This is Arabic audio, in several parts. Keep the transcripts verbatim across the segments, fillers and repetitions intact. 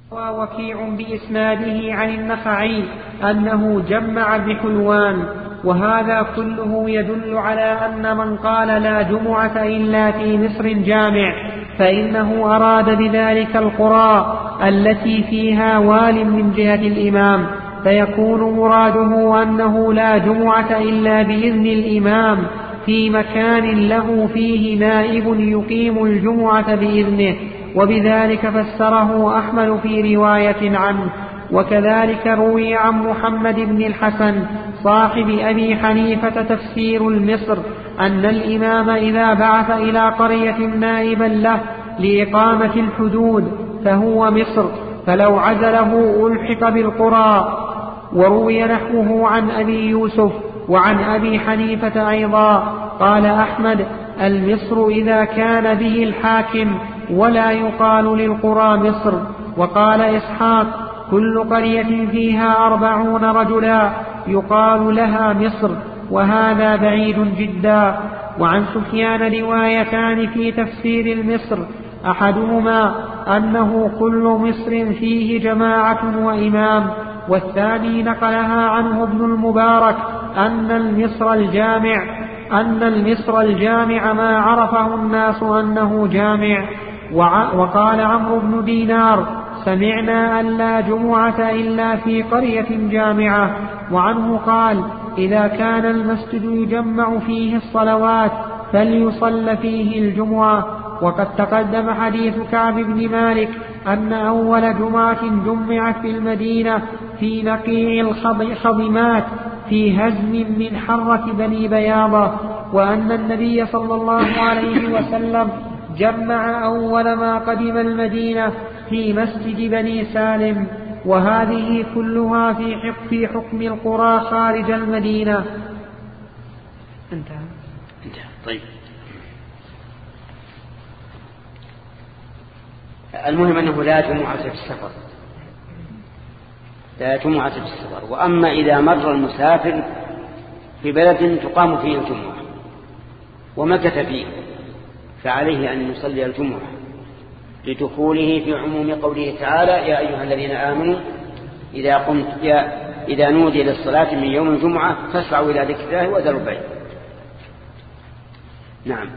ووكيع بإسناده عن النخعي أنه جمع بحلوان. وهذا كله يدل على أن من قال لا جمعة إلا في مصر جامع فإنه أراد بذلك القرى التي فيها وال من جهة الإمام، فيكون مراده أنه لا جمعة إلا بإذن الإمام في مكان له فيه نائب يقيم الجمعة بإذنه، وبذلك فسره أحمد في رواية عنه. وكذلك روي عن محمد بن الحسن صاحب أبي حنيفة تفسير المصر أن الإمام إذا بعث إلى قرية نائبا له لإقامة الحدود فهو مصر، فلو عزله ألحق بالقرى. وروي نحوه عن أبي يوسف وعن أبي حنيفة أيضا. قال أحمد: المصر إذا كان به الحاكم، ولا يقال للقرى مصر. وقال إسحاق: كل قرية فيها أربعون رجلا يقال لها مصر، وهذا بعيد جدا. وعن سفيان روايتان في تفسير المصر، أحدهما أنه كل مصر فيه جماعة وإمام، والثاني نقلها عنه ابن المبارك أن المصر الجامع أن المصر الجامع ما عرفه الناس أنه جامع. وقال عمرو بن دينار: سمعنا أن لا جمعة إلا في قرية جامعة. وعنه قال: إذا كان المسجد يجمع فيه الصلوات فليصل فيه الجمعة. وقد تقدم حديث كعب بن مالك أن أول جمعة جمعت في المدينة في نقيع الخضمات في هزم من حرة بني بياضة، وأن النبي صلى الله عليه وسلم جمع أول ما قدم المدينة في مسجد بني سالم. وهذه كلها في حكم, في حكم القرى خارج المدينة. انتهى. انتهى. طيب، المهم أنه لا جمعة في السفر، لا جمعة في السفر. وأما إذا مر المسافر في بلد تقام فيه الجمعة ومكث فيه فعليه أن يصلي الجمعة لدخوله في عموم قوله تعالى: يا أيها الذين آمنوا إذا, قمت يا إذا نودي للصلاة من يوم الجمعة فاسعوا إلى ذكر الله وذروا البيع. نعم.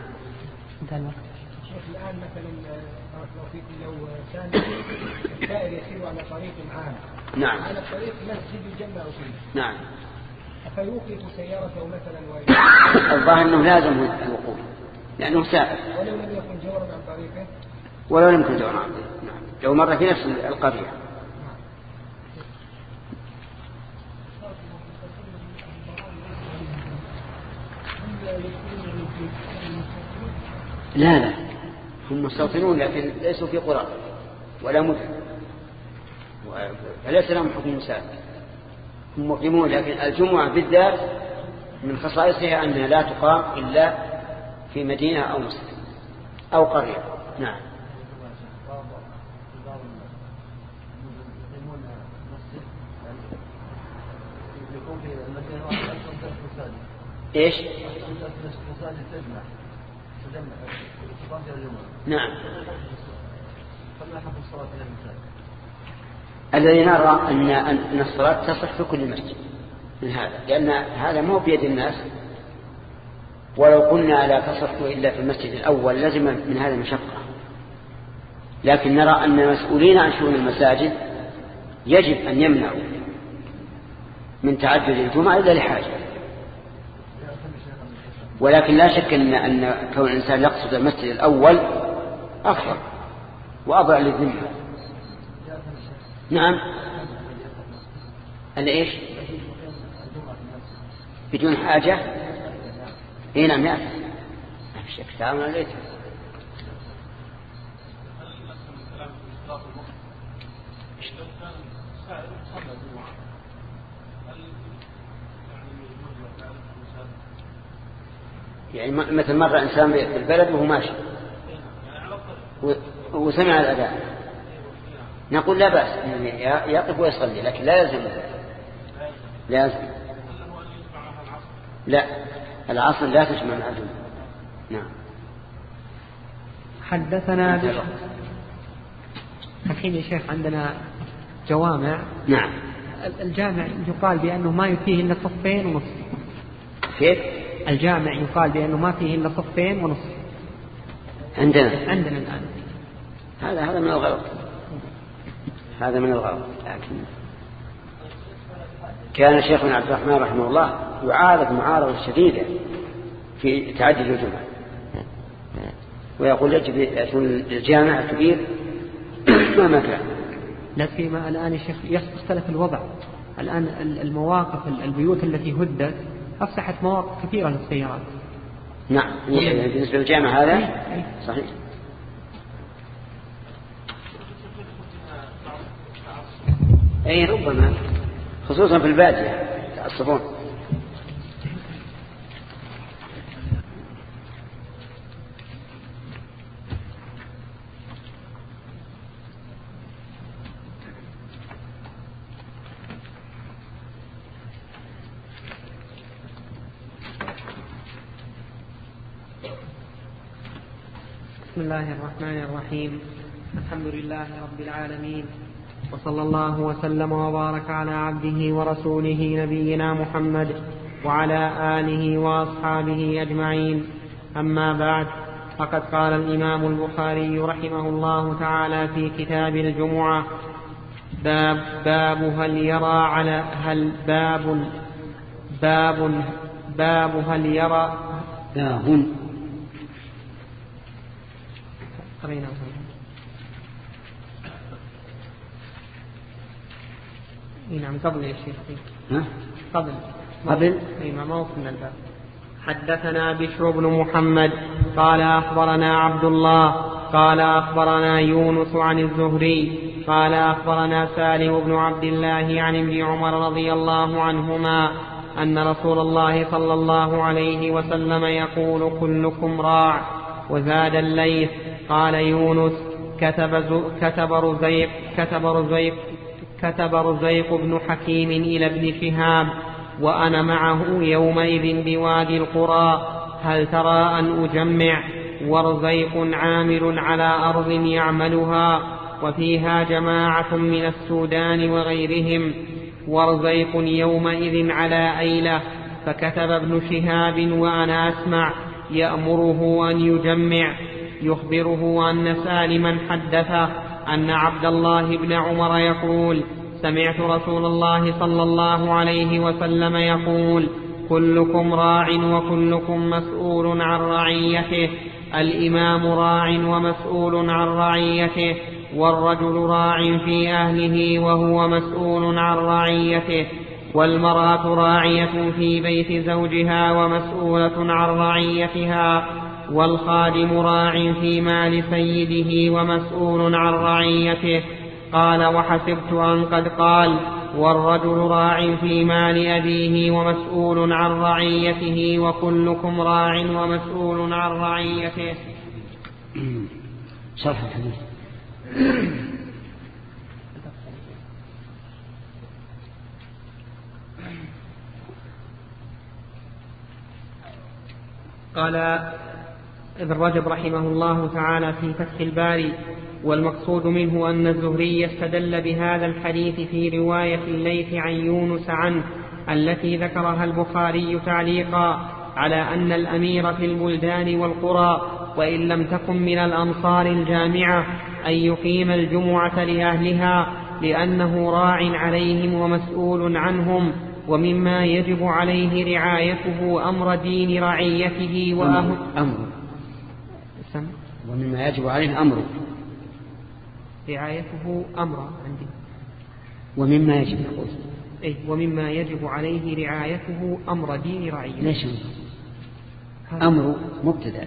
الآن مثلا لو في لو كان السائر يسير على طريق عام، نعم، على طريق مسجد يجمع فيه، نعم، فيوقف سيارته مثلا الظاهر أنه لازم الوقوف لأنه سائر ولو لم يكن جورا عن طريقه، ولو لم يكن جورا عن طريقه. نعم، لو مر في نفس القرية. لا لا، هم مستوطنون لكن ليسوا في قرى ولا مدن، فليس لهم حكم مسافر، هم مقيمون. لكن الجمعة بالذات من خصائصها أنها لا تقام إلا في مدينة أو مسجد أو قرية. نعم. إيش؟ نعم. الذي نرى أن أن الصلاة تصح في كل مسجد من هذا، لأن هذا مو بيد الناس، ولو قلنا لا تصح إلا في المسجد الأول لازم من هذا مشقة. لكن نرى أن المسؤولين عن شؤون المساجد يجب أن يمنعوا من تعجل الجمعة إلا لحاجة. ولكن لا شك أن, أن كون الإنسان يقصد المسجد الأول أفضل وأضع للذمة. نعم. أن إيش؟ بدون حاجة. إيه نعم يا أخي، ما في شك. تعالوا ليت يعني مثل مرة إنسان بالبلد وهو ماشي وسمع الأذان، نقول لا بأس يقف ويصلي، لكن لا يلزم لازم لا، العصر لا تجمع مع الجمعة. نعم. حدثنا بشر الحين يا شيخ عندنا جوامع. نعم. الجامع يقال بأنه ما فيه إلا صفين ونصف. كيف؟ الجامع يقال بأنه ما فيه إلا صفين ونصف عندنا عندنا الآن. هذا هذا من الغلط، هذا من الغلط. لكن كان شيخنا عبد الرحمن رحمه الله يعارض معارضة شديدة في تعدد الجمع، ويقول يجب يكون الجامع الكبير ما كان. لا سيما الآن يا شيخ يختلف الوضع. الآن المواقف البيوت التي هدت أفسحت مواقف كثيرة للسيارات. نعم بالنسبة للجامع هذا صحيح. أي ربما خصوصا في البادية يتعصبون. بسم الله الرحمن الرحيم. الحمد لله رب العالمين، وصلى الله وسلم وبارك على عبده ورسوله نبينا محمد وعلى آله وأصحابه أجمعين. أما بعد، فقد قال الإمام البخاري رحمه الله تعالى في كتاب الجمعة: باب, باب هل يرى على هل باب باب باب هل يرى باب قرينا نعم قبل يا شيخ ها؟ قبل قبل اي ما وصلنا الباب. حدثنا بشر بن محمد قال أخبرنا عبد الله قال أخبرنا يونس عن الزهري قال أخبرنا سالم بن عبد الله عن ابن عمر رضي الله عنهما أن رسول الله صلى الله عليه وسلم يقول: كلكم راع. وزاد الليث قال يونس: كتب كتب رزيق كتب رزيق كتب رزيق بن حكيم إلى ابن شهاب وأنا معه يومئذ بوادي القرى: هل ترى أن أجمع؟ ورزيق عامل على أرض يعملها وفيها جماعة من السودان وغيرهم. ورزيق يومئذ على أيلة. فكتب ابن شهاب وأنا أسمع يأمره أن يجمع، يخبره أن سالما حدثه أن عبد الله بن عمر يقول: سمعت رسول الله صلى الله عليه وسلم يقول: كلكم راع وكلكم مسؤول عن رعيته. الإمام راع ومسؤول عن رعيته، والرجل راع في أهله وهو مسؤول عن رعيته، والمرأة راعية في بيت زوجها ومسؤولة عن رعيتها، والخادم راع في مال سيده ومسؤول عن رعيته. قال: وحسبت أن قد قال: والرجل راع في مال أبيه ومسؤول عن رعيته، وكلكم راع ومسؤول عن رعيته. شرح الحديث. قال ابن رجب رحمه الله تعالى في فتح الباري: والمقصود منه أن الزهري استدل بهذا الحديث في رواية الليث عن يونس عنه التي ذكرها البخاري تعليقا على أن الأمير في البلدان والقرى وإن لم تكن من الأمصار الجامعة أن يقيم الجمعة لأهلها، لأنه راع عليهم ومسؤول عنهم، ومما يجب عليه رعايته أمر دين رعيته وأهل أمر ومما يجب عليه أمره رعايته أمر عندي ومما يجب يقول أي ومما يجب عليه رعايته أمر دين رعيته. ليش أمر مبتدأ؟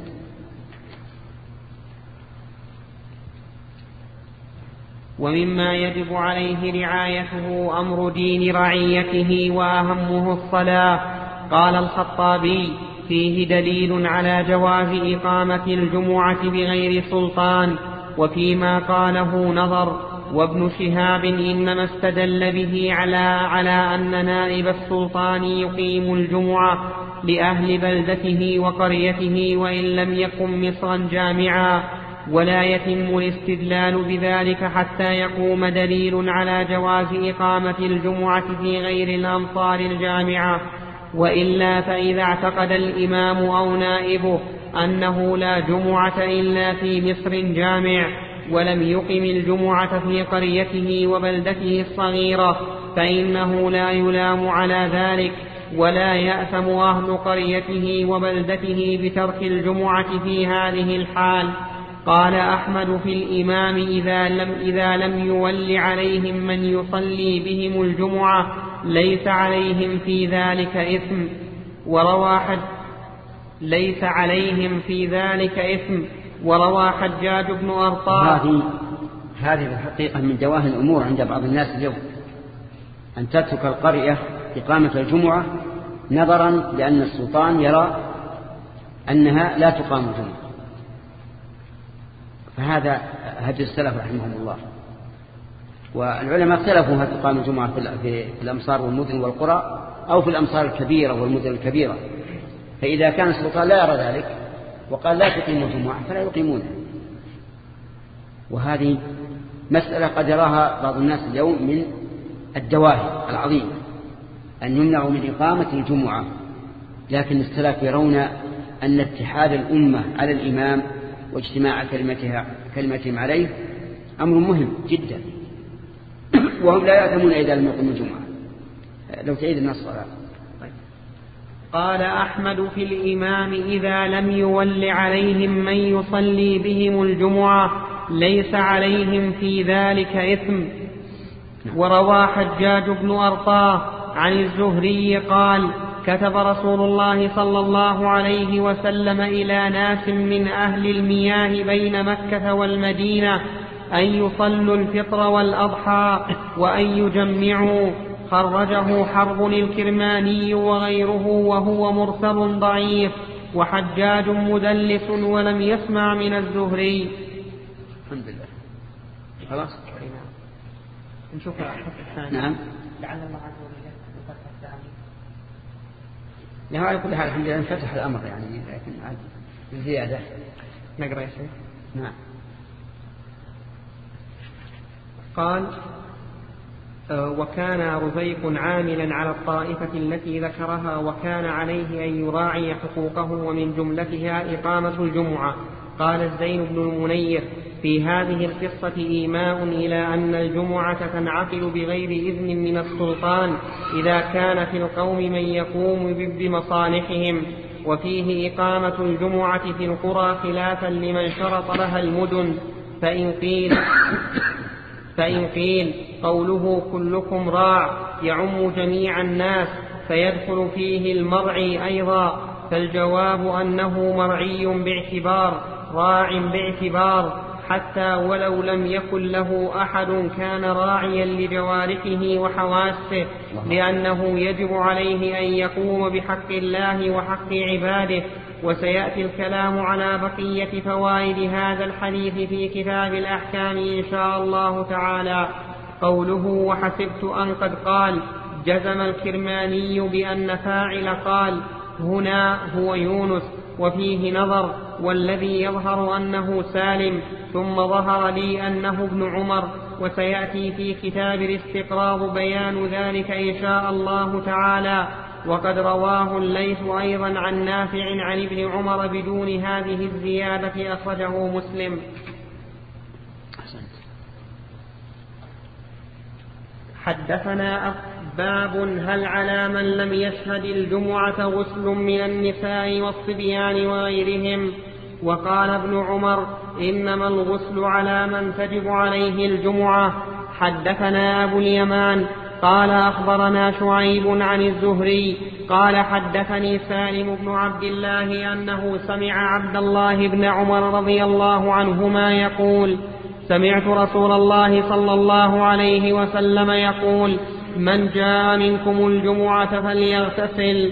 ومما يجب عليه رعايته أمر دين رعيته وأهمه الصلاة. قال الخطابي: فيه دليل على جواز إقامة الجمعة بغير سلطان، وفيما قاله نظر. وابن شهاب إنما استدل به على, على أن نائب السلطان يقيم الجمعة لأهل بلدته وقريته وإن لم يكن مصرا جامعا، ولا يتم الاستدلال بذلك حتى يقوم دليل على جواز إقامة الجمعة في غير الأمصار الجامعة، وإلا فإذا اعتقد الإمام أو نائبه أنه لا جمعة إلا في مصر جامع ولم يقم الجمعة في قريته وبلدته الصغيرة فإنه لا يلام على ذلك، ولا يأثم أهل قريته وبلدته بترك الجمعة في هذه الحال. قال أحمد في الإمام إذا لم, إذا لم يول عليهم من يصلي بهم الجمعة ليس عليهم في ذلك إثم، وروى حج ليس عليهم في ذلك إثم وروى حجاج بن أرطاة. هذه هذه الحقيقة من جواهر الأمور عند بعض الناس اليوم، أن تترك القرية إقامة الجمعة نظرا لأن السلطان يرى أنها لا تقام الجمعة، فهذا هدي السلف رحمهم الله. والعلماء اختلفوا هل تقام الجمعة في الأمصار والمدن والقرى أو في الأمصار الكبيرة والمدن الكبيرة. فإذا كان السلطان لا يرى ذلك وقال لا تقيم الجمعة فلا يقيمونها. وهذه مسألة قد يراها بعض الناس اليوم من الجواهر العظيمة أن يمنعوا من إقامة الجمعة، لكن السلف يرون أن اتحاد الأمة على الإمام واجتماع كلمتها كلمتهم عليه أمر مهم جدا، وهم لا يأثمون إذا لم يقيموا الجمعة. لو تعيد النص. قال أحمد في الإمام إذا لم يول عليهم من يصلي بهم الجمعة ليس عليهم في ذلك إثم. وروى حجاج بن أرطاة عن الزهري قال كتب رسول الله صلى الله عليه وسلم إلى ناس من أهل المياه بين مكة والمدينة أن يصلوا الفطر والأضحى وأن يجمعوا. خرجه حرب الكرماني وغيره وهو مرسل ضعيف، وحجاج مدلس ولم يسمع من الزهري. الحمد لله. خلاص نشوف نعم. لعل الله عز وجل يفتح الثاني. لا على كل حال الحمد لله انفتح الأمر يعني، لكن عاد زيادة. نقرأ يا شيخ. نعم. قال وكان رزيق عاملا على الطائفة التي ذكرها، وكان عليه أن يراعي حقوقه ومن جملتها إقامة الجمعة. قال الزين بن المنير في هذه القصة إيماء إلى أن الجمعة تنعقد بغير إذن من السلطان إذا كان في القوم من يقوم بمصالحهم، وفيه إقامة الجمعة في القرى خلافا لمن شرط لها المدن. فإن قيل فإن قيل قوله كلكم راع يعم جميع الناس فيدخل فيه المرعي أيضا، فالجواب أنه مرعي باعتبار راع باعتبار حتى ولو لم يكن له أحد كان راعيا لجوارحه وحواسه، لأنه يجب عليه أن يقوم بحق الله وحق عباده. وسيأتي الكلام على بقية فوائد هذا الحديث في كتاب الأحكام إن شاء الله تعالى. قوله وحسبت أن قد قال جزم الكرماني بأن فاعل قال هنا هو يونس، وفيه نظر، والذي يظهر أنه سالم، ثم ظهر لي أنه ابن عمر، وسيأتي في كتاب الاستقراض بيان ذلك إن شاء الله تعالى. وقد رواه الليث أيضا عن نافع عن ابن عمر بدون هذه الزيادة، أخرجه مسلم. حدثنا باب هل على من لم يشهد الجمعة غسل من النساء والصبيان وغيرهم؟ وقال ابن عمر إنما الغسل على من تجب عليه الجمعة. حدثنا أبو اليمان قال أخبرنا شعيب عن الزهري قال حدثني سالم بن عبد الله أنه سمع عبد الله بن عمر رضي الله عنهما يقول سمعت رسول الله صلى الله عليه وسلم يقول من جاء منكم الجمعة فليغتسل.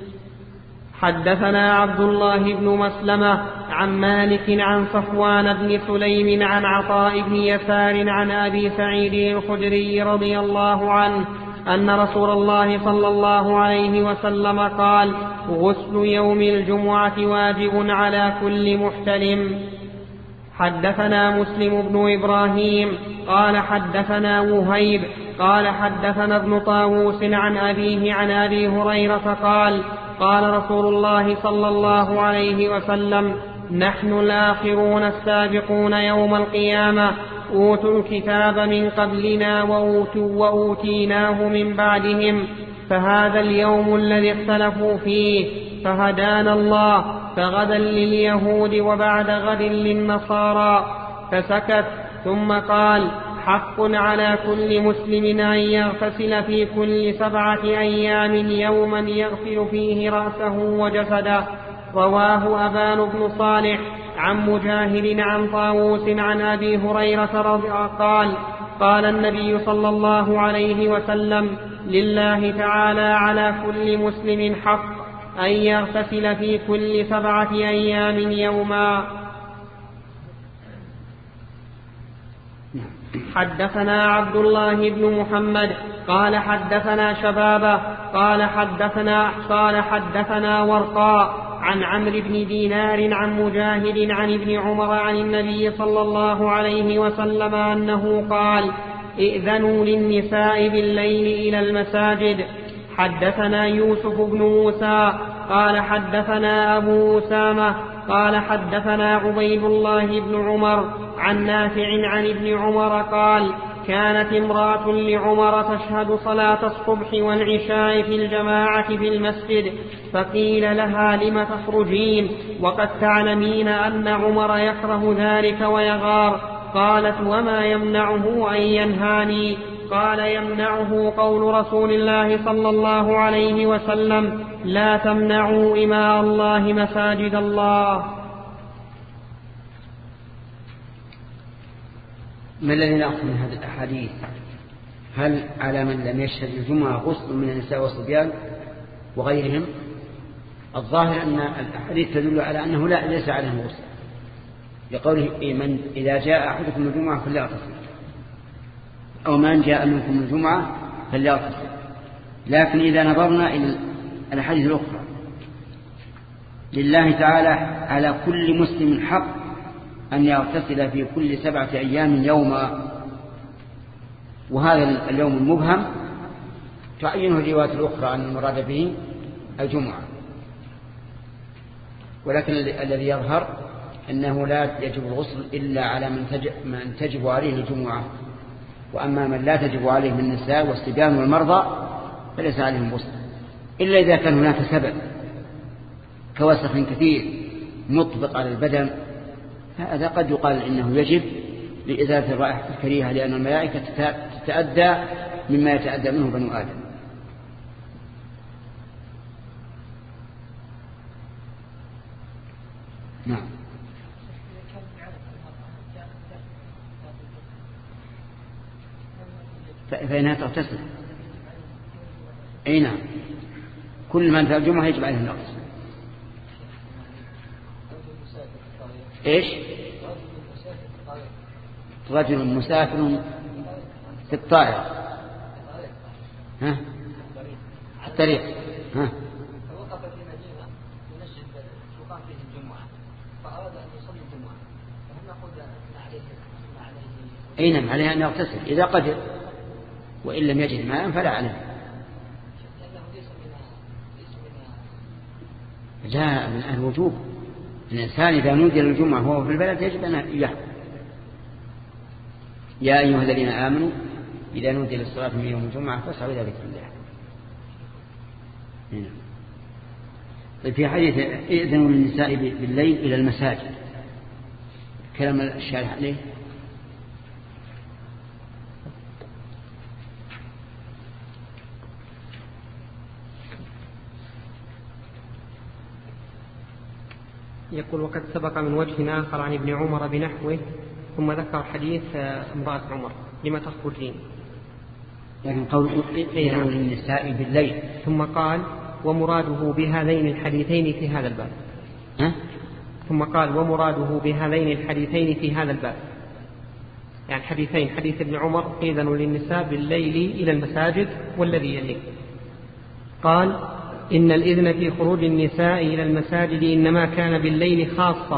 حدثنا عبد الله بن مسلمة عن مالك عن صفوان بن سليم عن عطاء بن يسار عن أبي سعيد الخدري رضي الله عنه أن رسول الله صلى الله عليه وسلم قال غسل يوم الجمعة واجب على كل محتلم. حدثنا مسلم بن إبراهيم قال حدثنا وهيب قال حدثنا ابن طاووس عن أبيه عن أبي هريرة قال قال رسول الله صلى الله عليه وسلم نحن الآخرون السابقون يوم القيامة أوتوا الكتاب من قبلنا وأوتيناه من بعدهم فهذا اليوم الذي اختلفوا فيه فهدانا الله فغدا لليهود وبعد غد للنصارى. فسكت ثم قال حق على كل مسلم أن يغتسل في كل سبعة أيام يوما يغسل فيه رأسه وجسده. رواه أبان بن صالح عن مجاهد عن طاووس عن أبي هريرة قال قال النبي صلى الله عليه وسلم لله تعالى على كل مسلم حق أن يغتسل في كل سبعة أيام يوما. حدثنا عبد الله بن محمد قال حدثنا شبابه قال حدثنا قال حدثنا ورقاء عن عمرو بن دينار عن مجاهد عن ابن عمر عن النبي صلى الله عليه وسلم أنه قال ائذنوا للنساء بالليل إلى المساجد. حدثنا يوسف بن موسى قال حدثنا أبو أسامة قال حدثنا عبيد الله بن عمر عن نافع عن ابن عمر قال كانت امرأة لعمر تشهد صلاة الصبح والعشاء في الجماعة في المسجد فقيل لها لم تخرجين وقد تعلمين أن عمر يكره ذلك ويغار؟ قالت وما يمنعه أن ينهاني؟ قال يمنعه قول رسول الله صلى الله عليه وسلم لا تمنعوا إماء الله مساجد الله. ما الذي نأخذ من هذه الأحاديث؟ هل على من لم يشهد الجمعة غسل من النساء والصبيان وغيرهم؟ الظاهر أن الأحاديث تدل على أنه لا ليس عليهم غسل، لقوله من إذا جاء أحدكم الجمعة فليغتسل أو من جاء منكم الجمعة فليغتسل. لكن إذا نظرنا إلى الأحاديث الأخرى لله تعالى على كل مسلم حق أن يغتسل في كل سبعة أيام يوما، وهذا اليوم المبهم تعينه الروايات الأخرى أن المراد به الجمعة، ولكن الذي يظهر أنه لا يجب الغسل إلا على من تجب عليه الجمعة، وأما من لا تجب عليه من النساء والصبيان والمرضى فليس عليهم غسل إلا إذا كان هناك سبب كوسخ كثير مطبق على البدن، هذا قد يقال إنه يجب لإزالة الرائحة الكريهة، لأن الملائكة تتأدى مما يتأدى منه بنو آدم. نعم. فإنها تغتسل. أي نعم، كل من في الجمعة يجب عليه النقص. إيش؟ رجل مسافر في الطائرة ها الطريق ها فوقف في مدينة ينشد تقام فيه الجمعة فأراد أن يصلي الجمعة، فهل نقول أن عليه عليه أي نعم عليه أن يغتسل إذا قدر، وإن لم يجد ماء فلا عليه. جاء من الوجوب، الإنسان إذا نودي للجمعة وهو في البلد يجب أن يحضر. يا أيها الذين آمنوا إذا نودي للصلاة من يوم الجمعة فاسعوا إلى ذكر الله. هنا. طيب في حديث إذن للنساء بالليل إلى المساجد، كلام الشارح عليه. يقول وقد سبق من وجه آخر عن ابن عمر بنحوه، ثم ذكر حديث امرأة عمر لما تخرجين، لكن قول إذن للنساء بالليل، ثم قال ومراده بهذين الحديثين في هذا الباب. أه؟ ثم قال ومراده بهذين الحديثين في هذا الباب، يعني حديثين، حديث ابن عمر إذن للنساء بالليل إلى المساجد والذي يليه. قال إن الإذن في خروج النساء إلى المساجد إنما كان بالليل خاصة،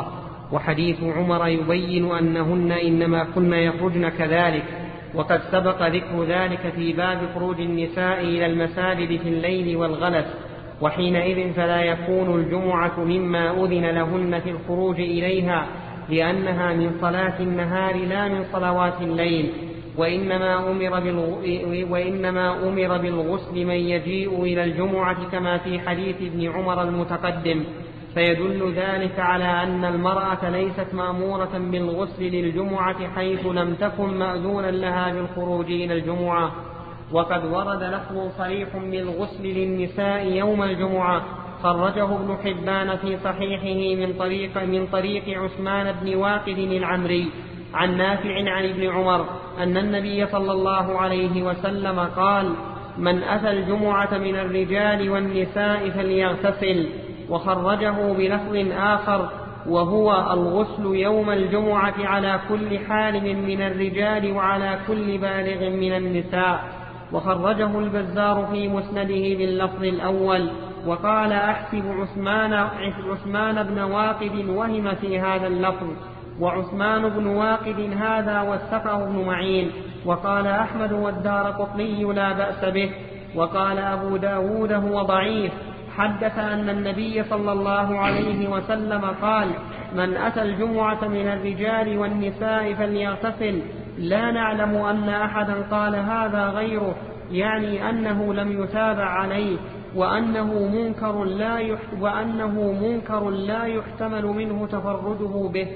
وحديث عمر يبين أنهن إنما كن يخرجن كذلك، وقد سبق ذكر ذلك في باب خروج النساء إلى المساجد في الليل والغلس، وحينئذ فلا يكون الجمعة مما أذن لهن في الخروج إليها، لأنها من صلاة النهار لا من صلوات الليل. وإنما أمر, بالغ... وإنما أمر بالغسل من يجيء إلى الجمعة كما في حديث ابن عمر المتقدم، فيدل ذلك على أن المرأة ليست مأمورة بالغسل للجمعة حيث لم تكن مأذونا لها بالخروج إلى الجمعة. وقد ورد لفظ صريح بالغسل للنساء يوم الجمعة، خرجه ابن حبان في صحيحه من طريق, من طريق عثمان بن واقد العمري عن نافع عن ابن عمر أن النبي صلى الله عليه وسلم قال: من أتى الجمعة من الرجال والنساء فليغتسل. وخرجه بلفظ آخر وهو الغسل يوم الجمعة على كل حال من الرجال وعلى كل بالغ من النساء. وخرجه البزار في مسنده باللفظ الأول، وقال: أحسب عثمان, عثمان بن واقد وهم في هذا اللفظ، وعثمان بن واقد هذا وثقه ابن معين. وقال أحمد والدارقطني لا بأس به. وقال أبو داود هو ضعيف. حدث أن النبي صلى الله عليه وسلم قال: من أتى الجمعة من الرجال والنساء فليغتسل. لا نعلم أن أحدا قال هذا غيره، يعني أنه لم يتابع عليه، وأنه منكر لا يحت... وأنه منكر لا يحتمل منه تفرده به.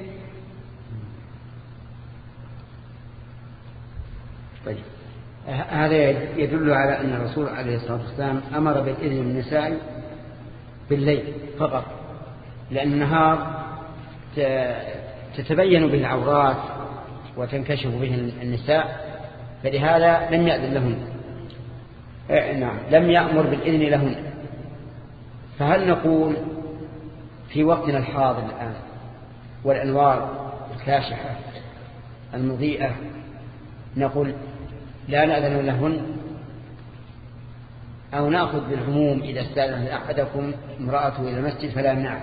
طيب. هذا يدل على أن الرسول عليه الصلاة والسلام أمر بالإذن للنساء بالليل فقط، لأن النهار تتبين به العورات وتنكشف به النساء، فلهذا لم يأذن لهن. نعم، لم يأمر بالإذن لهن. فهل نقول في وقتنا الحاضر الآن والأنوار الكاشحة المضيئة نقول لا نأذن لهن، أو نأخذ بالعموم إذا استأذن أحدكم امرأته إلى المسجد فلا يمنعه؟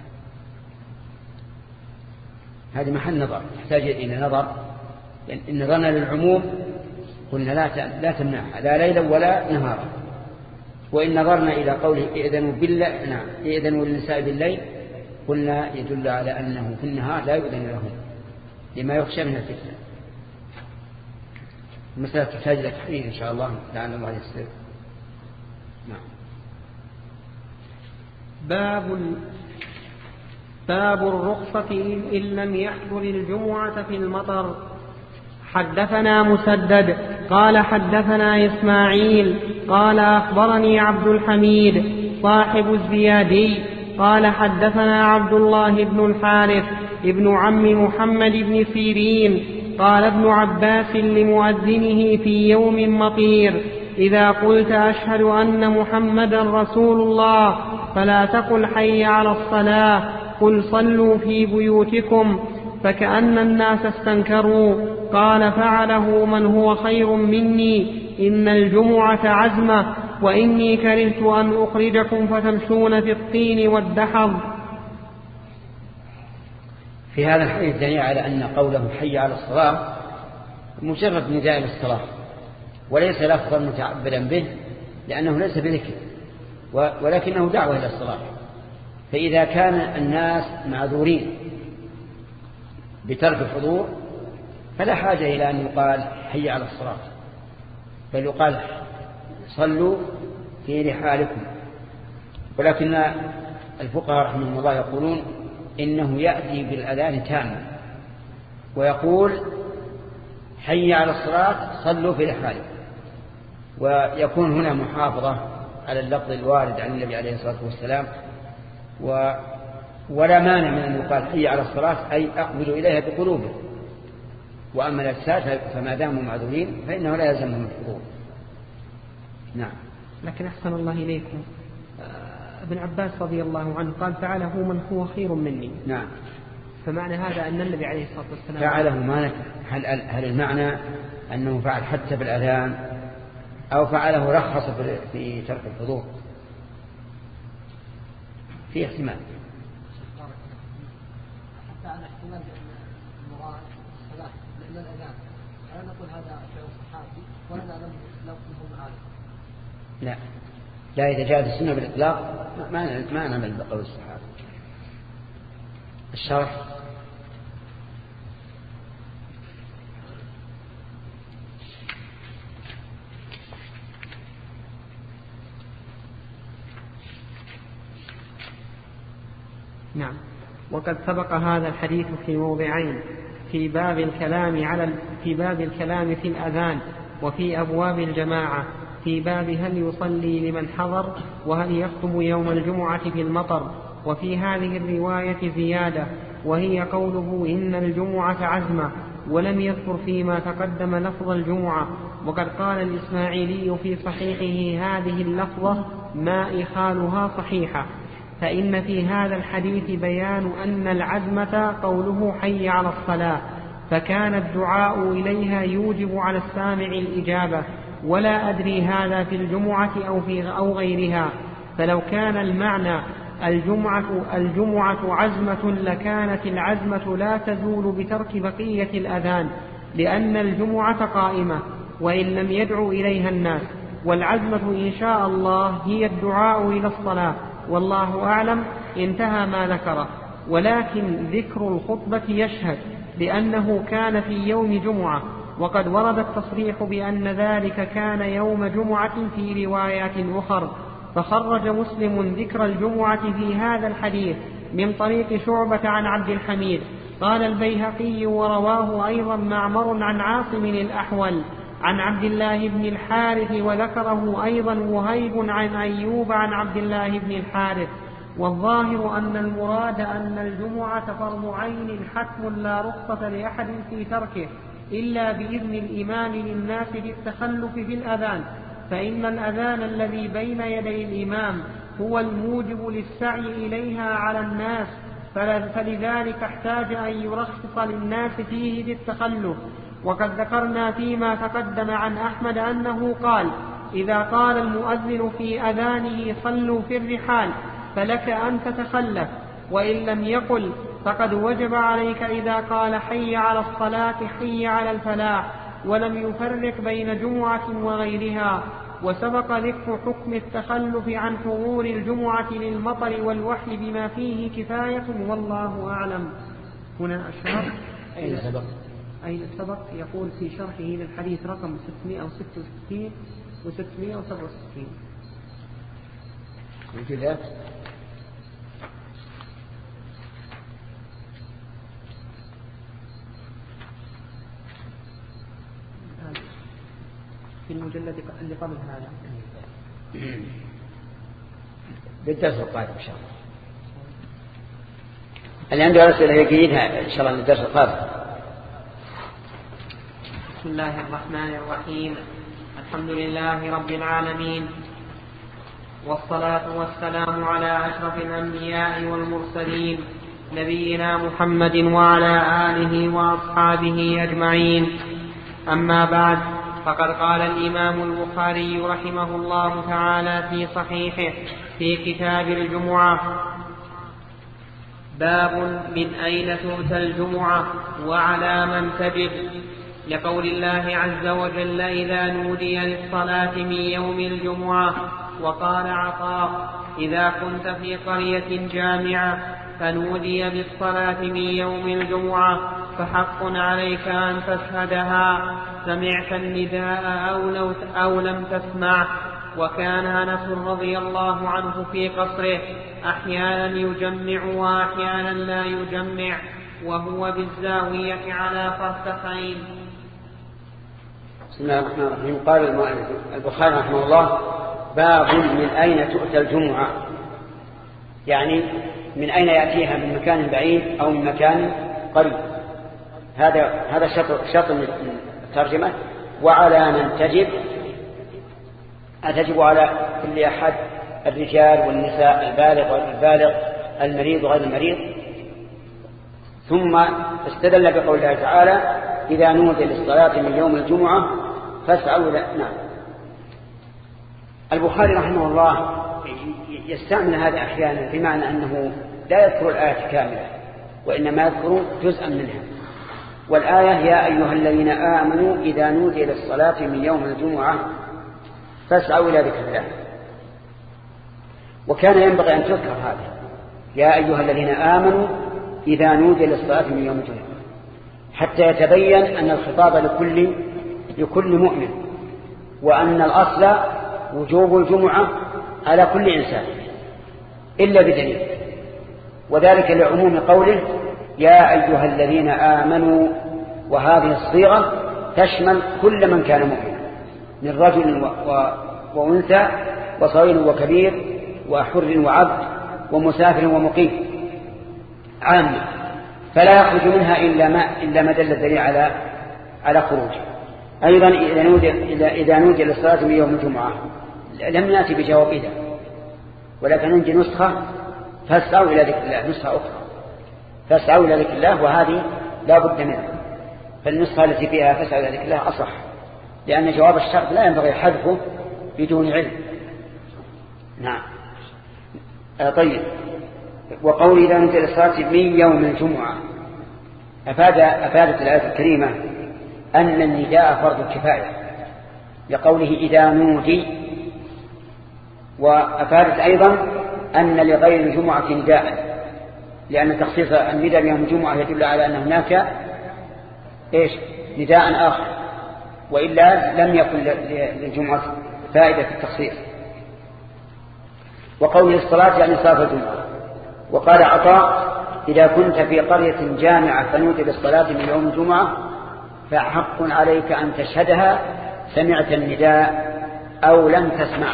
هذا محل نظر، يحتاج إلى نظر. لأن إن نظرنا للعموم قلنا لا لا تمنعها لا ليلا ولا نهارا، وإن نظرنا إلى قوله إذنوا بالله نعم إذنوا للنساء بالليل قلنا يدل على أنه في النهار لا يؤذن لهم لما يخشى من الفتنة. المسألة تحتاج إلى تحرير إن شاء الله لعل الله يستر. نعم. باب باب الرخصة إن لم يحضر الجمعة في المطر. حدثنا مسدد قال حدثنا إسماعيل قال أخبرني عبد الحميد صاحب الزيادي قال حدثنا عبد الله بن الحارث ابن عم محمد بن سيرين قال ابن عباس لمؤذنه في يوم مطير: إذا قلت أشهد أن محمدا رسول الله فلا تقل حي على الصلاة، قل صلوا في بيوتكم. فكأن الناس استنكروا. قال: فعله من هو خير مني، إن الجمعة عزمة، وإني كرهت أن أخرجكم فتمشون في الطين والدحض. في هذا الحديث دليل على أن قوله حي على الصلاة مجرد نداء للصلاة وليس لفظا متعبدا به، لأنه ليس بذكر ولكنه دعوة إلى الصلاة. فإذا كان الناس معذورين بترك الحضور فلا حاجة إلى أن يقال حي على الصلاة، بل يقال صلوا في رحالكم. ولكن الفقهاء رحمهم الله يقولون إنه يأتي بالأذان تاما ويقول حي على الصلاة صلوا في رحالكم، ويكون هنا محافظة على اللفظ الوارد عن النبي عليه الصلاة والسلام. و ولا مانع من أن يقال حي على الصلاة أي أقبلوا إليها بقلوبهم، وأما الأجساد فما داموا معذورين فإنه لا يلزمهم الحضور. نعم. لكن أحسن الله إليكم، ابن عباس رضي الله عنه قال: فعله من هو خير مني. نعم. فمعنى هذا أن النبي عليه الصلاة والسلام فعله ما هل, هل المعنى أنه فعل حتى بالأذان أو فعله رخص في ترك الحضور؟ في احتمال. حتى على احتمال المراد الصلاة لأن الأذان لا نقول هذا فعل الصحابي ولا نعلم لفظه معارف. لا لا إذا جاءت السنة بالإطلاق ما ما نعمل بقول الصحابي. الشرح نعم. وقد سبق هذا الحديث في موضعين، في باب الكلام على في باب الكلام في الأذان، وفي أبواب الجماعة، في باب هل يصلي لمن حضر، وهل يخطب يوم الجمعة في المطر. وفي هذه الرواية زيادة، وهي قوله إن الجمعة عزمة، ولم يذكر فيما تقدم لفظ الجمعة. وقد قال الإسماعيلي في صحيحه هذه اللفظة ما إخالها صحيحة. فإن في هذا الحديث بيان أن العزمة قوله حي على الصلاة، فكان الدعاء إليها يوجب على السامع الإجابة، ولا أدري هذا في الجمعة أو, في أو غيرها. فلو كان المعنى الجمعة, الجمعة عزمة لكانت العزمة لا تزول بترك بقية الأذان، لأن الجمعة قائمة وإن لم يدعو إليها الناس، والعزمة إن شاء الله هي الدعاء إلى الصلاة، والله أعلم. انتهى ما ذكره. ولكن ذكر الخطبة يشهد لأنه كان في يوم جمعة، وقد ورد التصريح بأن ذلك كان يوم جمعة في روايات أخر. فخرج مسلم ذكر الجمعة في هذا الحديث من طريق شعبة عن عبد الحميد. قال البيهقي ورواه أيضا معمر عن عاصم الأحول عن عبد الله بن الحارث، وذكره أيضا وهيب عن أيوب عن عبد الله بن الحارث. والظاهر أن المراد أن الجمعة فرض عين حتم لا رخصة لأحد في تركه إلا بإذن الإمام للناس بالتخلف في الأذان، فإن الأذان الذي بين يدي الإمام هو الموجب للسعي إليها على الناس، فلذلك احتاج أن يرخص للناس فيه بالتخلف. وقد ذكرنا فيما تقدم عن أحمد أنه قال إذا قال المؤذن في أذانه صلوا في الرحال فلك أن تتخلف، وإن لم يقل فقد وجب عليك إذا قال حي على الصلاة حي على الفلاح، ولم يفرق بين جمعة وغيرها. وسبق ذكر حكم التخلف عن حضور الجمعة للمطر والوحي بما فيه كفاية، والله أعلم. هنا الشرح أين سبق؟ أين سبق؟ يقول في شرحه للحديث رقم ستمائة وستة وستين و ستمائة وسبعة وستين. وجدت في المجلد اللي قبل هذا بالدرس القادم إن شاء الله. اللي عنده أسئلة يجيدها إن شاء الله للدرس القادم. بسم الله الرحمن الرحيم. الحمد لله رب العالمين، والصلاة والسلام على أشرف الأنبياء والمرسلين نبينا محمد وعلى آله وأصحابه أجمعين. أما بعد، فقد قال الإمام البخاري رحمه الله تعالى في صحيحه في كتاب الجمعة: باب من أين تؤتى الجمعة وعلى من تجب، لقول الله عز وجل إذا نودي للصلاة من يوم الجمعة. وقال عطاء: إذا كنت في قرية جامعة فنودي بالصلاة من يوم الجمعة فحق عليك أن تشهدها، سمعت النداء أو, لو أو لم تسمع. وكان أنس رضي الله عنه في قصره أحيانا يجمع وأحيانا لا يجمع، وهو بالزاوية على فرسخين. بسم الله الرحمن الرحيم. قال البخاري رحمه الله: باب من أين تؤتى الجمعة، يعني من أين يأتيها، من مكان بعيد أو من مكان قريب. هذا هذا شرط شرط من الترجمة. وعلى من تجب، أتجب على كل أحد، الرجال والنساء، البالغ والبالغ، المريض وغير المريض. ثم استدل بقول الله تعالى: إذا نودي للصلاة من يوم الجمعة فاسعوا إلى. نعم. البخاري رحمه الله يستعمل هذا أحيانا بمعنى أنه لا يذكر الآية كاملة، وإنما يذكر جزءا منها. والآية يا أيها الذين آمنوا إذا نودي للصلاة من يوم الجمعة فاسعوا إلى ذكر الله. وكان ينبغي أن تذكر هذا يا أيها الذين آمنوا إذا نودي للصلاة من يوم الجمعة حتى يتبين أن الخطاب لكل لكل مؤمن، وأن الأصل وجوب الجمعة على كل إنسان إلا بدليل، وذلك لعموم قوله يا أيها الذين آمنوا، وهذه الصيغة تشمل كل من كان مؤمنا من رجل و... و... وأنثى وصغير وكبير وحر وعبد ومسافر ومقيم عامة، فلا يخرج منها إلا ما, إلا ما دل الدليل على على خروجه. أيضا إذا نودي, إذا نودي للصلاة من يوم الجمعة لم نأتي بجواب إذا، ولكن ننجي نسخة فاسعوا إلى ذكر الله، نسخة أخرى فاسعوا إلى ذكر الله، وهذه لا بد منها. فالنسخة التي فيها فاسعوا إلى ذكر الله أصح، لأن جواب الشرط لا ينبغي حذفه بدون علم. نعم. آه طيب. وقول إذا نودي للصلاة من يوم الجمعة أفاد أفادت الآية الكريمة أن النداء فرض كفاية لقوله إذا نودي، وأفادت أيضا أن لغير الجمعة نداء، لأن تخصيص النداء بيوم الجمعة يدل على أن هناك إيش نداء آخر، وإلا لم يكن للجمعة فائدة في التخصيص. وقول الصلاة يعني صلاة الجمعة. وقال عطاء إذا كنت في قرية جامعة فنودي بالصلاة من يوم الجمعة فحق عليك أن تشهدها سمعت النداء أو لم تسمع.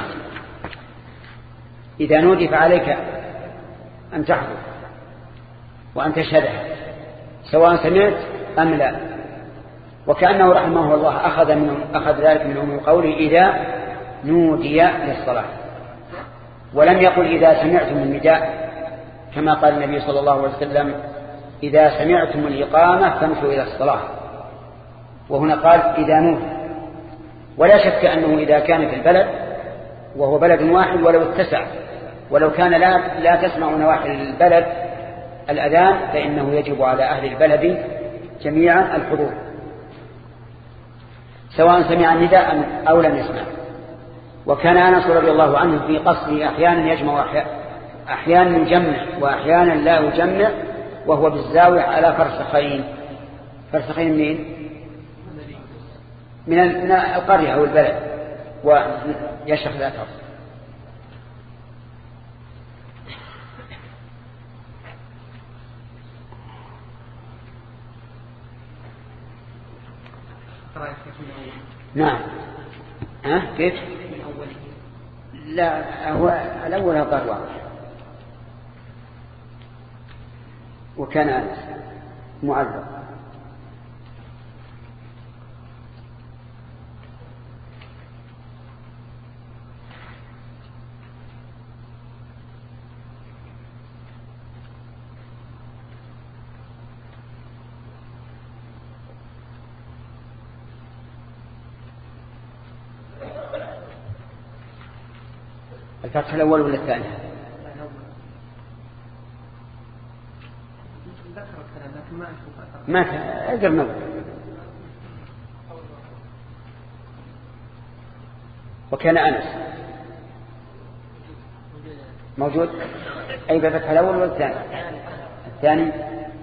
إذا نودي فعليك أن تحضر وأن تشهدها سواء سمعت أم لا. وكأنه رحمه الله أخذ, من أخذ ذلك من عموم قوله إذا نودي للصلاة، ولم يقل إذا سمعتم النداء كما قال النبي صلى الله عليه وسلم إذا سمعتم الإقامة فامشوا إلى الصلاة، وهنا قال إذا نودي. ولا شك أنه إذا كان في البلد وهو بلد واحد ولو اتسع، ولو كان لا, لا تسمع نواحي البلد الأذان فإنه يجب على أهل البلد جميعا الحضور سواء سمع النداء أو لم يسمع. وكان أنس رضي الله عنه في قصره أحيانا يجمع أحيانا يجمع وأحيانا لا يجمع وهو بالزاوية على فرسخين. فرسخين منين؟ من القرية أو البلد، ويشرح ذات أرض. نعم. ها كيف؟ من أوله. لا هو الأول قال واضح. وكان أنس معذب. الفتح الأول ولا الثاني؟ ما أقدر نظر. وكان أنس موجود أي بفتح الأول ولا الثاني؟ الثاني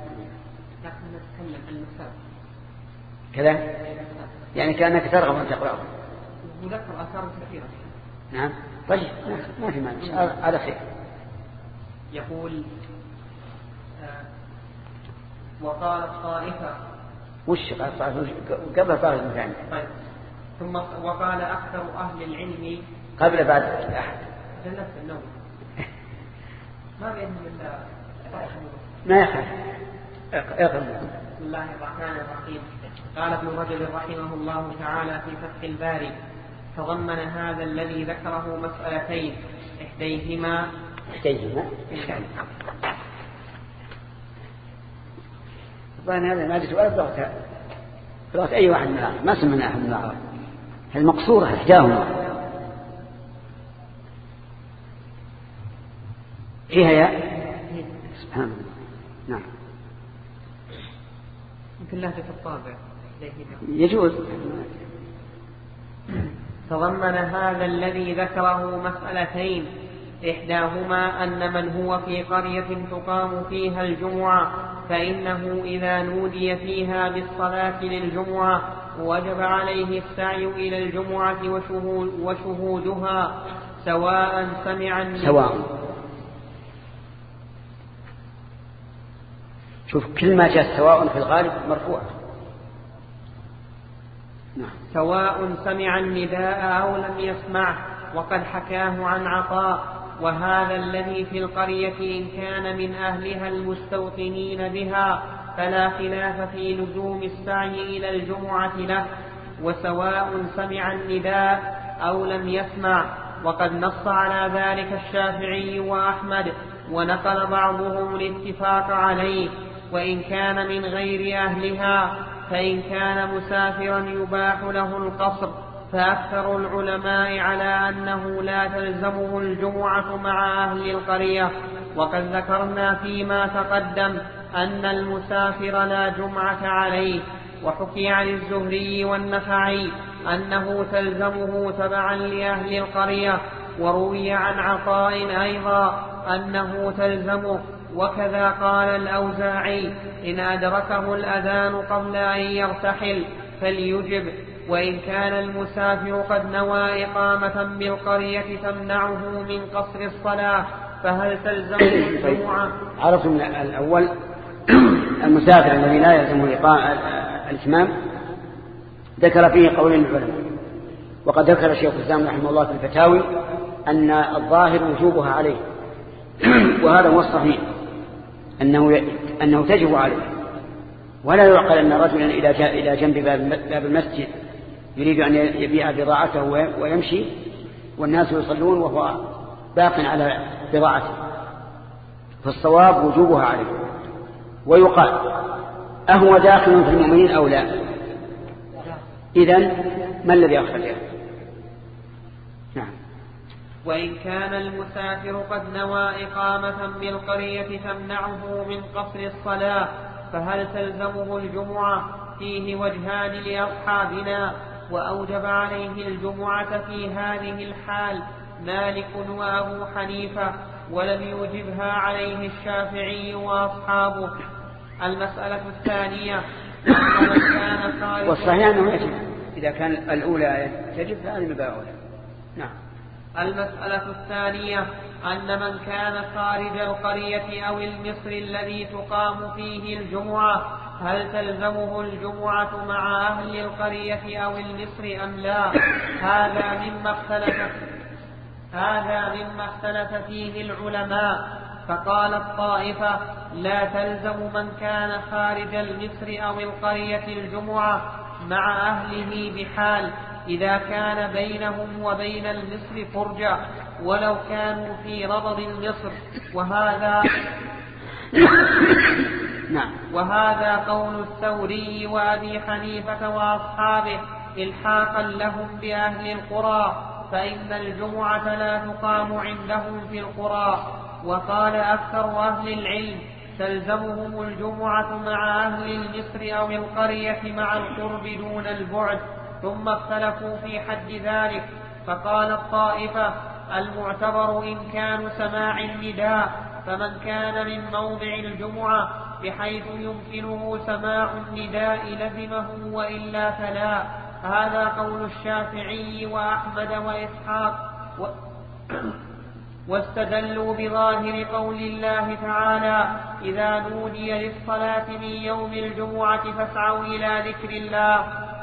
كذا يعني كأنك ترغب أن تقرأه. وذكر آثار كثيرة. نعم طيب ما في مانع هذا خير. يقول آه وقال الطائفة وش قبل طائفة مثاني. طيب ثم وقال أكثر أهل العلم قبل بعد أحد جنة النوم ما بينهم إلا ما يخاف اقرأ. بسم الله الرحمن الرحيم. قال ابن رجب رحمه الله تعالى في فتح الباري تضمن هذا الذي ذكره مسألتين إحديهما إحديهما طبعا هذا ما جت ولا بلغتها بلغت أي واحد من العرب ما سمعنا أحد من العرب. هذه مقصورة إحداهما فيها يا سبحان الله. نعم يمكن لهجة الطابع يجوز. تضمن هذا الذي ذكره مسألتين، إحداهما أن من هو في قرية تقام فيها الجمعة فإنه إذا نودي فيها بالصلاة للجمعة وجب عليه السعي إلى الجمعة وشهود وشهودها سواء سمع سواء. شوف كل ما جاء سواء في الغالب مرفوع. نعم. سواء سمع النداء أو لم يسمعه، وقد حكاه عن عطاء. وهذا الذي في القرية إن كان من أهلها المستوطنين بها فلا خلاف في لزوم السعي إلى الجمعة له، وسواء سمع النداء أو لم يسمع. وقد نص على ذلك الشافعي وأحمد، ونقل بعضهم الاتفاق عليه. وإن كان من غير أهلها فإن كان مسافرا يباح له القصر، فأكثر العلماء على أنه لا تلزمه الجمعة مع أهل القرية. وقد ذكرنا فيما تقدم أن المسافر لا جمعة عليه. وحكي عن الزهري والنخعي أنه تلزمه تبعا لأهل القرية، وروي عن عطاء أيضا أنه تلزمه. وكذا قال الأوزاعي إن أدركه الأذان قبل أن يرتحل فليجب، وإن كان المسافر قد نوى إقامة بالقرية تمنعه من قصر الصلاة فهل تلزمه الجمعة؟ عرفوا من الأول المسافر الذي لا يلزمه الإتمام ذكر فيه قولين العلماء، وقد ذكر الشيخ الإسلام رحمه الله في الفتاوي أن الظاهر وجوبها عليه، وهذا هو الصحيح أنه أنه تجب عليه. ولا يعقل أن رجلا إذا جاء إلى جنب باب المسجد يريد أن يبيع بضاعته ويمشي والناس يصلون وهو باق على بضاعته، فالصواب وجوبها عليه. ويقال أهو داخل في المؤمنين أو لا؟ إذن ما الذي أخرجه؟ نعم. وإن كان المسافر قد نوى إقامة بالقرية تمنعه من قصر الصلاة فهل تلزمه الجمعة؟ فيه وجهان لأصحابنا، وأوجب عليه الجمعة في هذه الحال مالك وأبو حنيفة، ولم يوجبها عليه الشافعي وأصحابه. المسألة الثانية أن من كان خارج والصحيح أنه يجب، إذا كان الأولى تجب فهذه مباحة. نعم. المسألة الثانية أن من كان خارج القرية أو المصر الذي تقام فيه الجمعة هل تلزمه الجمعة مع أهل القرية أو المصر أم لا؟ هذا مما اختلف هذا مما اختلف فيه العلماء. فقال الطائفة لا تلزم من كان خارج المصر أو القرية الجمعة مع أهله بحال إذا كان بينهم وبين المصر فرجة ولو كانوا في ربض المصر، وهذا وهذا قول الثوري وأبي حنيفة وأصحابه إلحاقا لهم بأهل القرى، فإن الجمعة لا تقام عندهم في القرى. وقال أكثر أهل العلم تلزمهم الجمعة مع أهل المصر أو القرية مع القرب دون البعد، ثم اختلفوا في حد ذلك. فقال الطائفة المعتبر إمكان سماع النداء، فمن كان من موضع الجمعة بحيث يمكنه سماع النداء لزمه وإلا فلا. هذا قول الشافعي وأحمد وإسحاق و... واستدلوا بظاهر قول الله تعالى إذا نودي للصلاة من يوم الجمعة فاسعوا إلى ذكر الله.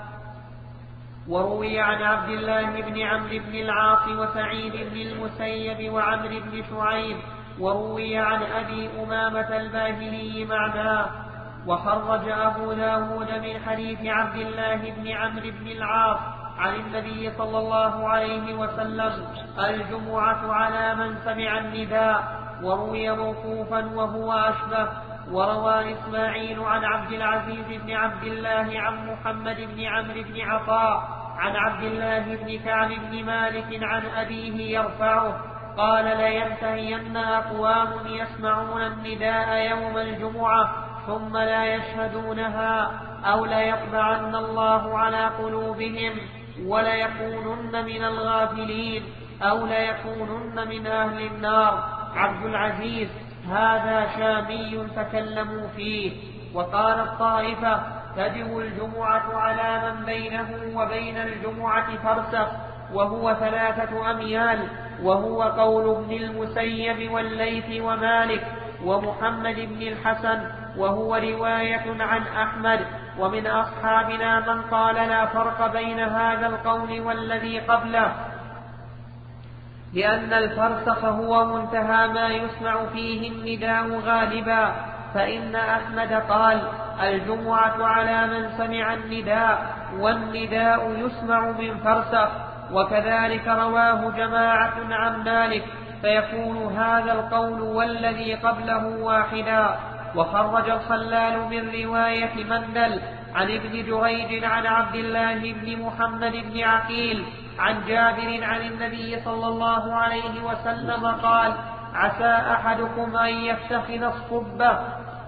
وروي عن عبد الله بن عمرو بن العاص وسعيد بن المسيب وعمرو بن شعيب، وروي عن أبي أمامة الباهلي معناه. وخرج أبو داود من حديث عبد الله بن عمرو بن العاص عن النبي صلى الله عليه وسلم الجمعة على من سمع النداء، وروي موقوفا وهو أشبه. وروى إسماعيل عن عبد العزيز بن عبد الله عن محمد بن عمرو بن عطاء عن عبد الله بن كعب بن مالك عن أبيه يرفعه قال لينتهين أقوام يسمعون النداء يوم الجمعة ثم لا يشهدونها أو ليطبعن الله على قلوبهم وليكونن من الغافلين أو ليكونن من أهل النار. عبد العزيز: هذا شامي تكلموا فيه. وقال الطائفة: تجب الجمعة على من بينه وبين الجمعة فرسخ وهو ثلاثة أميال، وهو قول ابن المسيب والليث ومالك ومحمد بن الحسن، وهو رواية عن أحمد. ومن أصحابنا من قال لا فرق بين هذا القول والذي قبله، لأن الفرسخ هو منتهى ما يسمع فيه النداء غالبا، فإن أحمد قال: الجمعة على من سمع النداء، والنداء يسمع من فرسخ. وكذلك رواه جماعة عن مالك، فيكون هذا القول والذي قبله واحدا. وخرج الخلال من رواية مندل عن ابن جريج عن عبد الله بن محمد بن عقيل عن جابر عن النبي صلى الله عليه وسلم قال: عسى أحدكم أن يفتخذ الصبة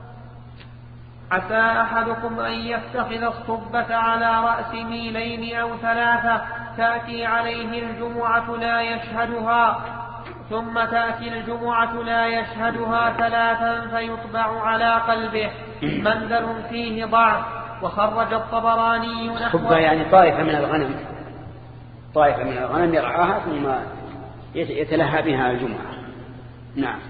عسى أحدكم أن يفتخذ الصبة على رأس ميلين أو ثلاثة، تأتي عليه الجمعة لا يشهدها، ثم تأتي الجمعة لا يشهدها ثلاثا فيطبع على قلبه. مندل فيه ضعف. وخرج الطبراني نحو الصبة يعني طائفة من الغنم، طائفة من الغنم يرعاها ثم يتلهى بها الجمعة. نعم.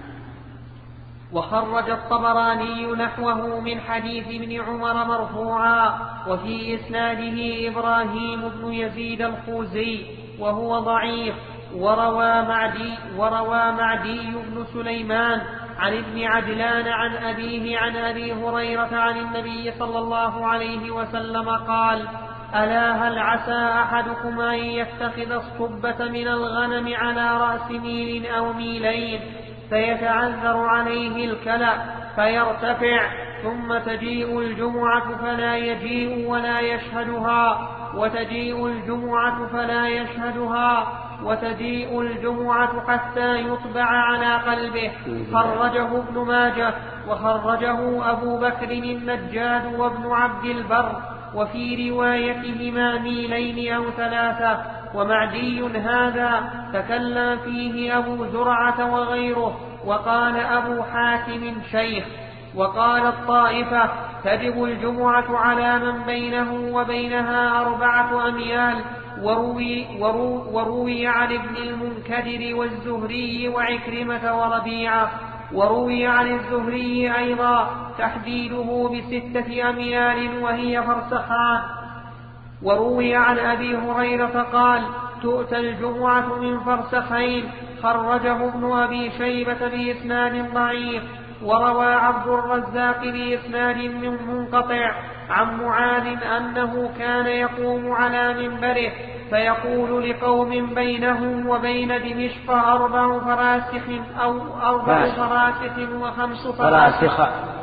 وخرج الطبراني نحوه من حديث ابن عمر مرفوعا، وفي إسناده إبراهيم بن يزيد الخوزي وهو ضعيف. وروى معدي, وروى معدي بن سليمان عن ابن عجلان عن أبيه عن أبي هريرة عن النبي صلى الله عليه وسلم قال: ألا هل عسى أحدكم أن يتخذ الصبة من الغنم على رأس ميل أو ميلين، فيتعذر عليه الكلأ فيرتفع، ثم تجيء الجمعة فلا يجيء ولا يشهدها، وتجيء الجمعة فلا يشهدها، وتجيء الجمعة حتى يطبع على قلبه. خرجه ابن ماجه، وخرجه أبو بكر النجاد وابن عبد البر، وفي روايتهما ميلين أو ثلاثة. ومعدي هذا تكلم فيه أبو زرعة وغيره، وقال أبو حاتم شيخ. وقال الطائفة: تجب الجمعة على من بينه وبينها أربعة أميال. وروي, ورو وروي عن ابن المنكدر والزهري وعكرمة وربيعة. وروي عن الزهري أيضا تحديده بستة أميال وهي فرسخان. وروي عن أبي هريرة قال: تؤتى الجمعة من فرسخين. خرجه ابن أبي شيبة بإسناد ضعيف. وروى عبد الرزاق بإسناد منقطع عن معاذ أنه كان يقوم على منبره فيقول لقوم بينه وبين دمشق أربع فراسخ أو أربع فراسخ وخمس فراسخ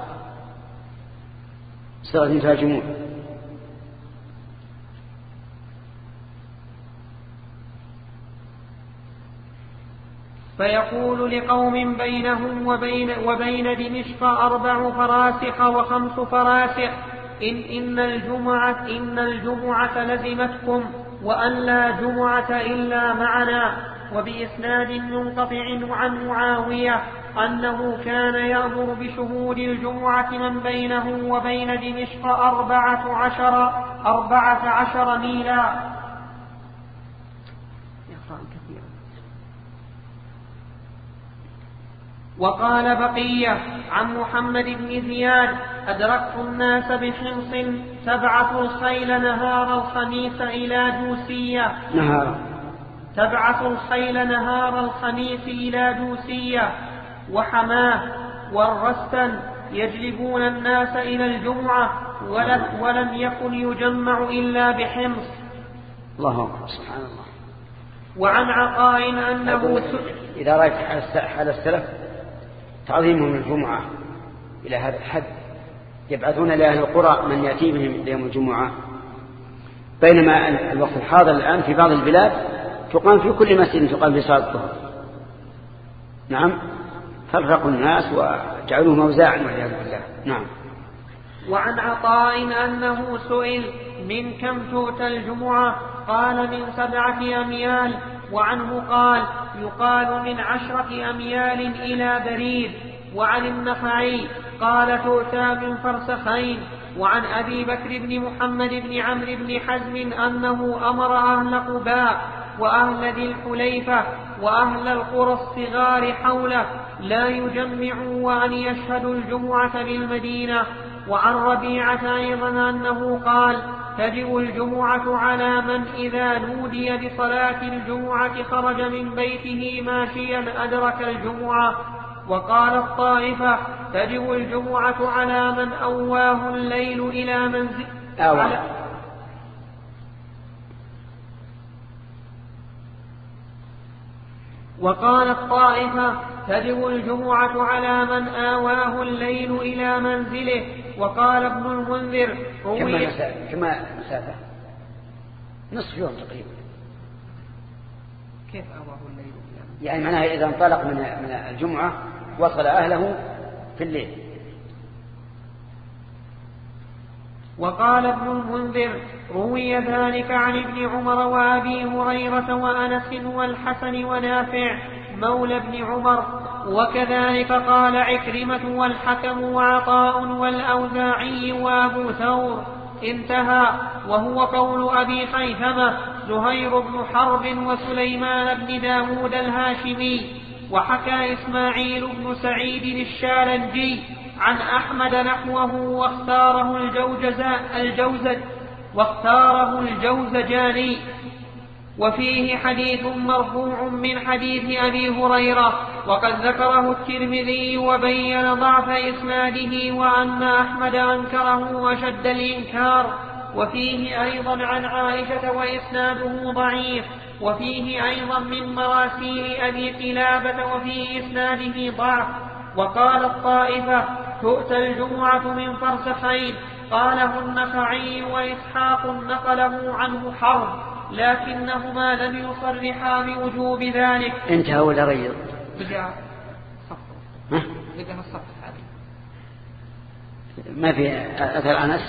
سرد تاجمون. فيقول لقوم بينهم وبين, وبين دمشق أربع فراسخ وخمس فراسخ إن, إن, الجمعة إن الجمعة لزمتكم وأن لا جمعة إلا معنا. وبإسناد منقطع عن معاوية أنه كان يأمر بشهود الجمعة من بينه وبين دمشق أربعة عشر, أربعة عشر ميلا. وقال بقية عن محمد بن زياد: أدركت الناس بحمص تبعث الخيل نهار الخميس إلى دوسية نهار تبعث الخيل نهار الخميس إلى دوسية وحماه والرستن يجلبون الناس إلى الجمعة، ولم يكن يجمع إلا بحمص. الله أكبر، سبحان الله. وعن عطاء أنه إذا رأيت حال السلف تعظيمهم الجمعة إلى هذا الحد، يبعثون لأهل القرى من يأتي بهم يوم الجمعة، بينما الوقت الحاضر الآن في بعض البلاد تقام في كل مسجد تقام في صلاة الظهر. نعم، فرقوا الناس وجعلوه موزاعا والعياذ بالله. نعم. وعن عطاء أنه سئل من كم تؤتى الجمعة؟ قال من سبعة أميال. وعنه قال يقال من عشرة أميال إلى بريد. وعن النخعي قال تؤتى من فرسخين. وعن أبي بكر بن محمد بن عمرو بن حزم أنه أمر أهل قباء وأهل ذي الحليفة وأهل القرى الصغار حوله لا يجمعوا وأن يشهدوا الجمعة بالمدينة. وعن ربيعة أيضا أنه قال تجب الجمعة على من إذا نودي بصلاة الجمعة خرج من بيته ماشيا أدرك الجمعة. وقال الطائفة تجب الجمعة على من أواه الليل إلى منزل على وقال الطائفة تجب الجمعة على من آواه الليل إلى منزله. وقال ابن المنذر كم مسافة؟ نصف يوم تقريبا. كيف آواه الليل؟ يعني معناها إذا انطلق من من الجمعة وصل أهله في الليل. وقال ابن المنذر روي ذلك عن ابن عمر وأبي هريرة وأنس والحسن ونافع مولى ابن عمر. وكذلك قال عكرمة والحكم وعطاء والأوزاعي وأبو ثور. انتهى. وهو قول أبي خيثمة زهير بن حرب وسليمان بن داود الهاشمي. وحكى إسماعيل بن سعيد الشالنجي عن أحمد نحوه واختاره الجوزج واختاره الجوزجاني. وفيه حديث مرفوع من حديث أبي هريرة وقد ذكره الترمذي وبين ضعف إسناده وأن أحمد أنكره وشد الإنكار. وفيه أيضا عن عائشة وإسناده ضعيف. وفيه أيضا من مراسيل أبي قلابة وفي إسناده ضعف. وقال الطائفة تؤتى الجمعة من فرسخين. قاله النخعي وإسحاق نقله عنه حرب لكنهما لم يصرحا بوجوب ذلك. انتهى ولا غير؟ بدأ الصف بدأ الصف هذه ما في أثر أنس.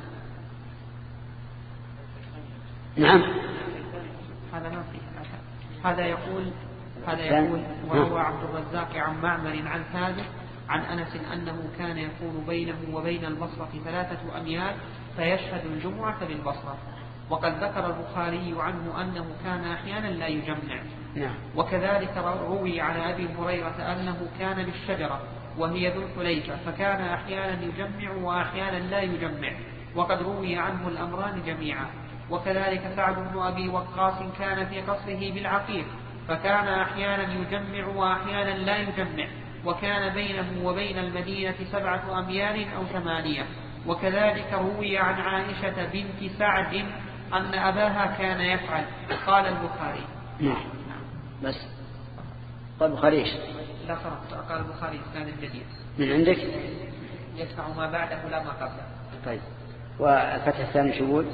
نعم هذا ما فيه. هذا يقول هذا يقول وروى عبد الرزاق عن معمر عن ثابت عن أنس أنه كان يكون بينه وبين البصرة ثلاثة أميال فيشهد الجمعة بالبصرة. وقد ذكر البخاري عنه أنه كان أحيانا لا يجمع. وكذلك روي عن أبي هريرة أنه كان بالشجرة وهي ذو الحليفة فكان أحيانا يجمع وأحيانا لا يجمع. وقد روي عنه الأمران جميعا. وكذلك سعد بن أبي وقاص كان في قصره بالعقيق فكان أحيانا يجمع وأحيانا لا يجمع. وكان بينه وبين المدينة سبعة أميال أو ثمانية. وكذلك روي عن عائشة بنت سعد أن أباها كان يفعل. قال البخاري. نعم بس قال البخاري ايش؟ لا فرق. قال البخاري إسناد جديد من عندك يدفع ما بعده لا ما قبله. طيب والفتح الثاني شو؟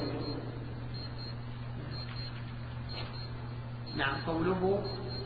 نعم قوله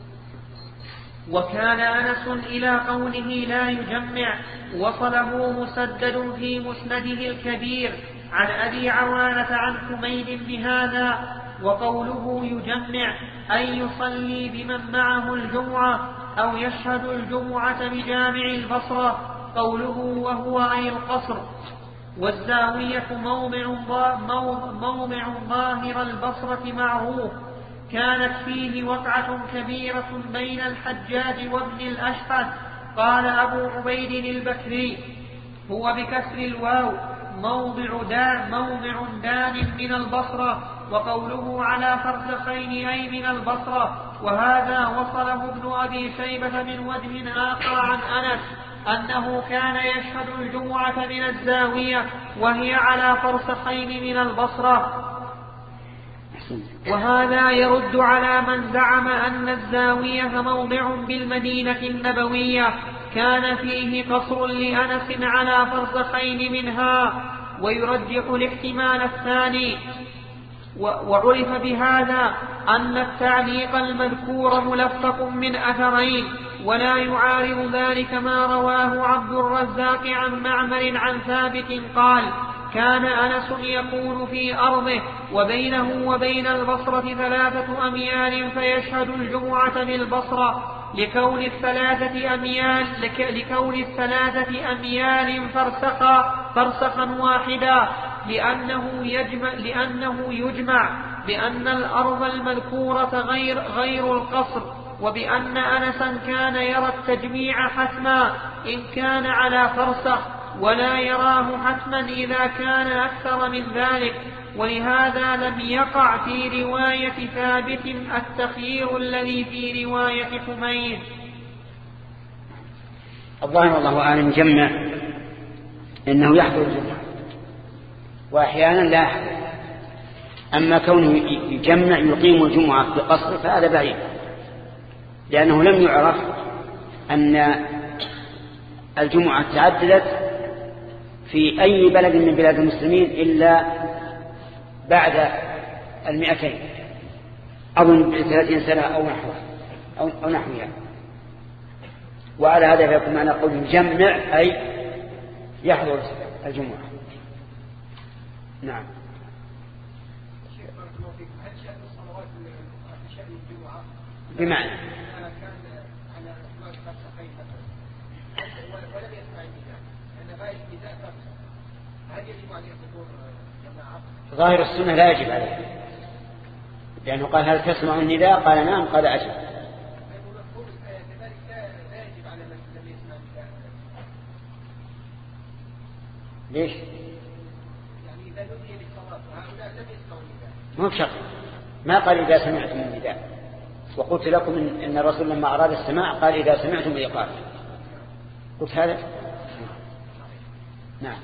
وكان أنس إلى قوله لا يجمع وصله مسدد في مسنده الكبير عن أبي عوانة عن حميد بهذا. وقوله يجمع أي يصلي بمن معه الجمعة أو يشهد الجمعة بجامع البصرة. قوله وهو أي القصر. والزاوية موضع, موضع ظاهر البصرة معروف كانت فيه وقعة كبيرة بين الحجاج وابن الأشهد. قال أبو عبيد البكري هو بكسر الواو موضع دان, موضع دان من البصرة. وقوله على فرسخين أي من البصرة. وهذا وصله ابن أبي شيبة من وجه آخر عن أنس أنه كان يشهد الجمعة من الزاوية وهي على فرسخين من البصرة. وهذا يرد على من زعم أن الزاوية موضع بالمدينة النبوية كان فيه قصر لأنس على فرسخين منها. ويرجح الاحتمال الثاني. وعرف بهذا أن التعليق المذكور ملفق من أثرين ولا يعارض ذلك ما رواه عبد الرزاق عن معمر عن ثابت قال كان أنس يكون في أرضه وبينه وبين البصرة ثلاثة أميال فيشهد الجمعة بالبصرة لكون الثلاثة أميال لكون الثلاثة أميال فرسخا فرسخا واحدا لأنه يجمع لأنه يجمع بأن الأرض المذكورة غير غير القصر، وبأن أنسا كان يرى التجميع حتما إن كان على فرسخ ولا يراه حتما إذا كان أكثر من ذلك، ولهذا لم يقع في رواية ثابت التخيير الذي في رواية حميد. الظاهر والله أعلم جمع إنه يحضر الجمعة وأحيانا لا يحضر، أما كونه يجمع يقيم الجمعة بقصر فهذا بعيد، لأنه لم يعرف أن الجمعة تعددت في أي بلد من بلاد المسلمين إلا بعد المئتين أظن بثلاثين سنة أو نحوها أو, أو نحوها. وعلى هذا فيكون معنى قول يجمع أي يحضر الجمعة. نعم. بمعنى ظاهر السنة لا يجب عليه، لأنه قال هل تسمع النداء؟ قال نعم، قال أجب. ليش؟ يعني إذا نودي للصلاة وهؤلاء لم يسمعوا النداء مو بشرط، ما قال إذا سمعتم النداء، وقلت لكم إن الرسول لما أراد السماع قال إذا سمعتم الإقامة، قلت هذا. نعم.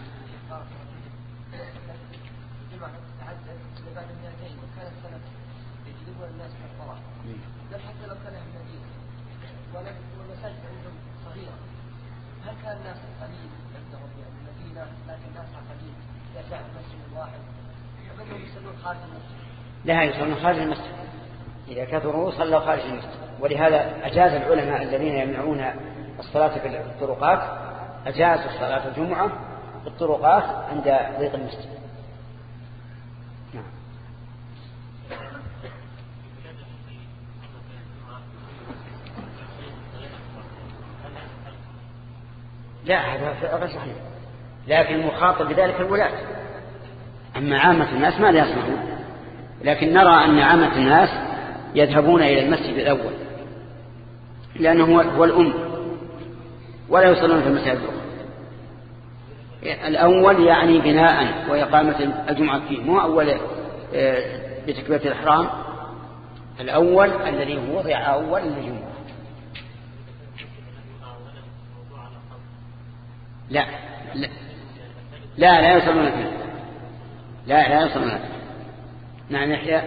حتى لو كان أهل المدينة والمساجد عندهم صغيرة، هل كان الناس قليل عندهم في المدينة لكن الناس قليل يسع المسجد الواحد فبدهم يصلون خارج المسجد؟ لا، يصلون خارج المسجد، إذا كثروا صلوا خارج المسجد. ولهذا أجاز العلماء الذين يمنعون الصلاة في الطرقات أجازوا صلاة الجمعة في الطرقات عند ضيق المسجد. نعم. لا، هذا غير صحيح، لكن المخاطب بذلك الولاة، أما عامة الناس ما لا يسمعون. لكن نرى أن عامة الناس يذهبون إلى المسجد الأول لأنه هو الأم، ولا يصلون في المساجد الأخرى. الأول يعني بناء وإقامة الجمعة فيه، مو أول بتكبيرة الإحرام، الأول الذي هو وضع أول للجمعة. لا لا لا, لا يصلون فيه، لا لا يصلون فيه. نعم يحيى.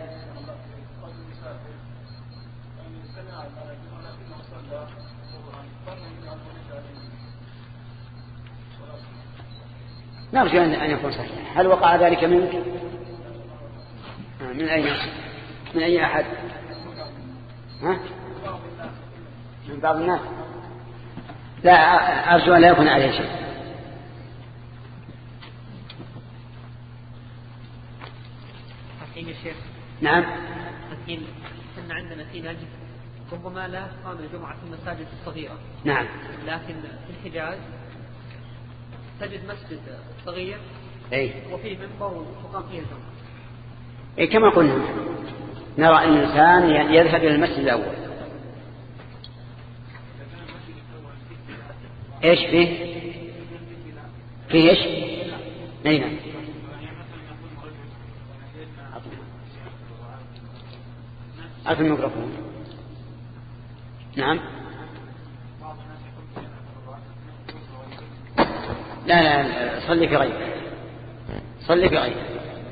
نرجو أن يكون صحيح. هل وقع ذلك منك؟ من أين؟ من أي أحد؟ ها؟ من بعض الناس؟ لا، أرجو أن لا يكون عليه شيء. حكيم الشيخ. نعم. حكيم إن عندنا في نجد ربما لا تقام الجمعة في المساجد الصغيرة. نعم. لكن في الحجاز تجد مسجد صغير أي. وفيه منبر وتقام فيه الجمعة. أي كما قلنا، نرى أن الإنسان يذهب إلى المسجد الأول. إيش فيه؟ فيه إيش؟ نعم. أعطي الميكروفون. نعم. لا لا صلي في غيره، صلي في غيره.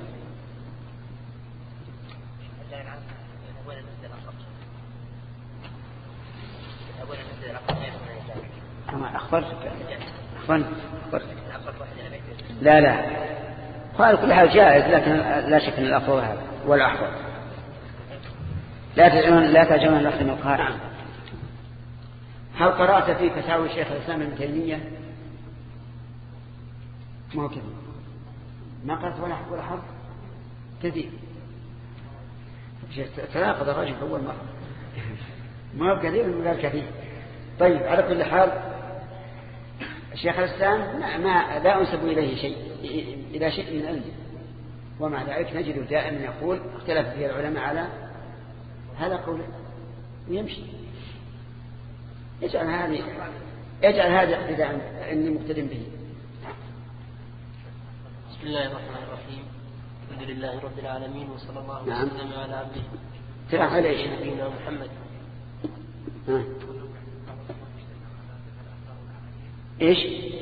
كما أخبرتك أخبرت أخبرت لا لا قال كل حال جائز، لكن لا شك أن الأفضل هذا والأحوط. لا تجعلون لا تجعلون الأخذ من القارئ. هل قرأت في فتاوى الشيخ الإسلام ابن تيمية؟ ما هو كذا، ما قرأت ولا ولا حرف كثير. تناقض الرجل أول مرة. ما هو كثير من غير كثير. طيب على كل حال الشيخ الإسلام ما, ما لا أنسب إليه شيء إلى شيء من علمه، ومع ذلك نجد دائما يقول اختلف فيه العلماء على هذا قوله ويمشي. يجعل هذه يجعل هذا ابتداء اني مقتدم به. بسم الله الرحمن الرحيم. الحمد لله رب العالمين وصلى الله نعم. وسلم على عبده ترى عليه نبينا محمد. ها. ايش؟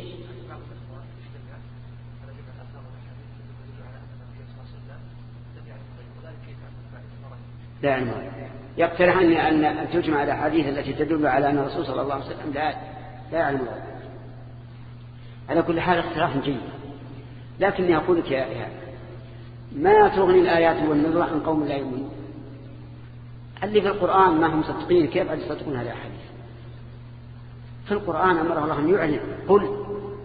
لا علم. يقترح أن أن تجمع الأحاديث التي تدل على أن الرسول صلى الله عليه وسلم لا لا يعلم ذلك. على كل حال اقتراح جيد، لكني أقول لك يا إيهاب ما تغني الآيات والنذر عن قوم لا يؤمنون. اللي في القرآن ما هم مصدقين كيف عاد يصدقون هذه الأحاديث؟ في القرآن أمره الله أن يعلن قل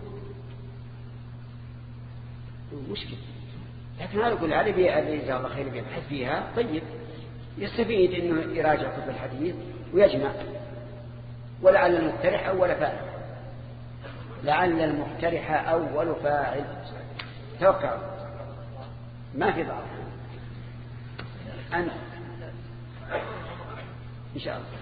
مشكلة. لكن هذا كل عالم اللي جزاه الله خير يبحث فيها طيب يستفيد انه يراجع كتب الحديث ويجمع. ولعل المقترح اول فاعل لعل المقترح اول فاعل توقع ما في ضعف أنا ان شاء الله.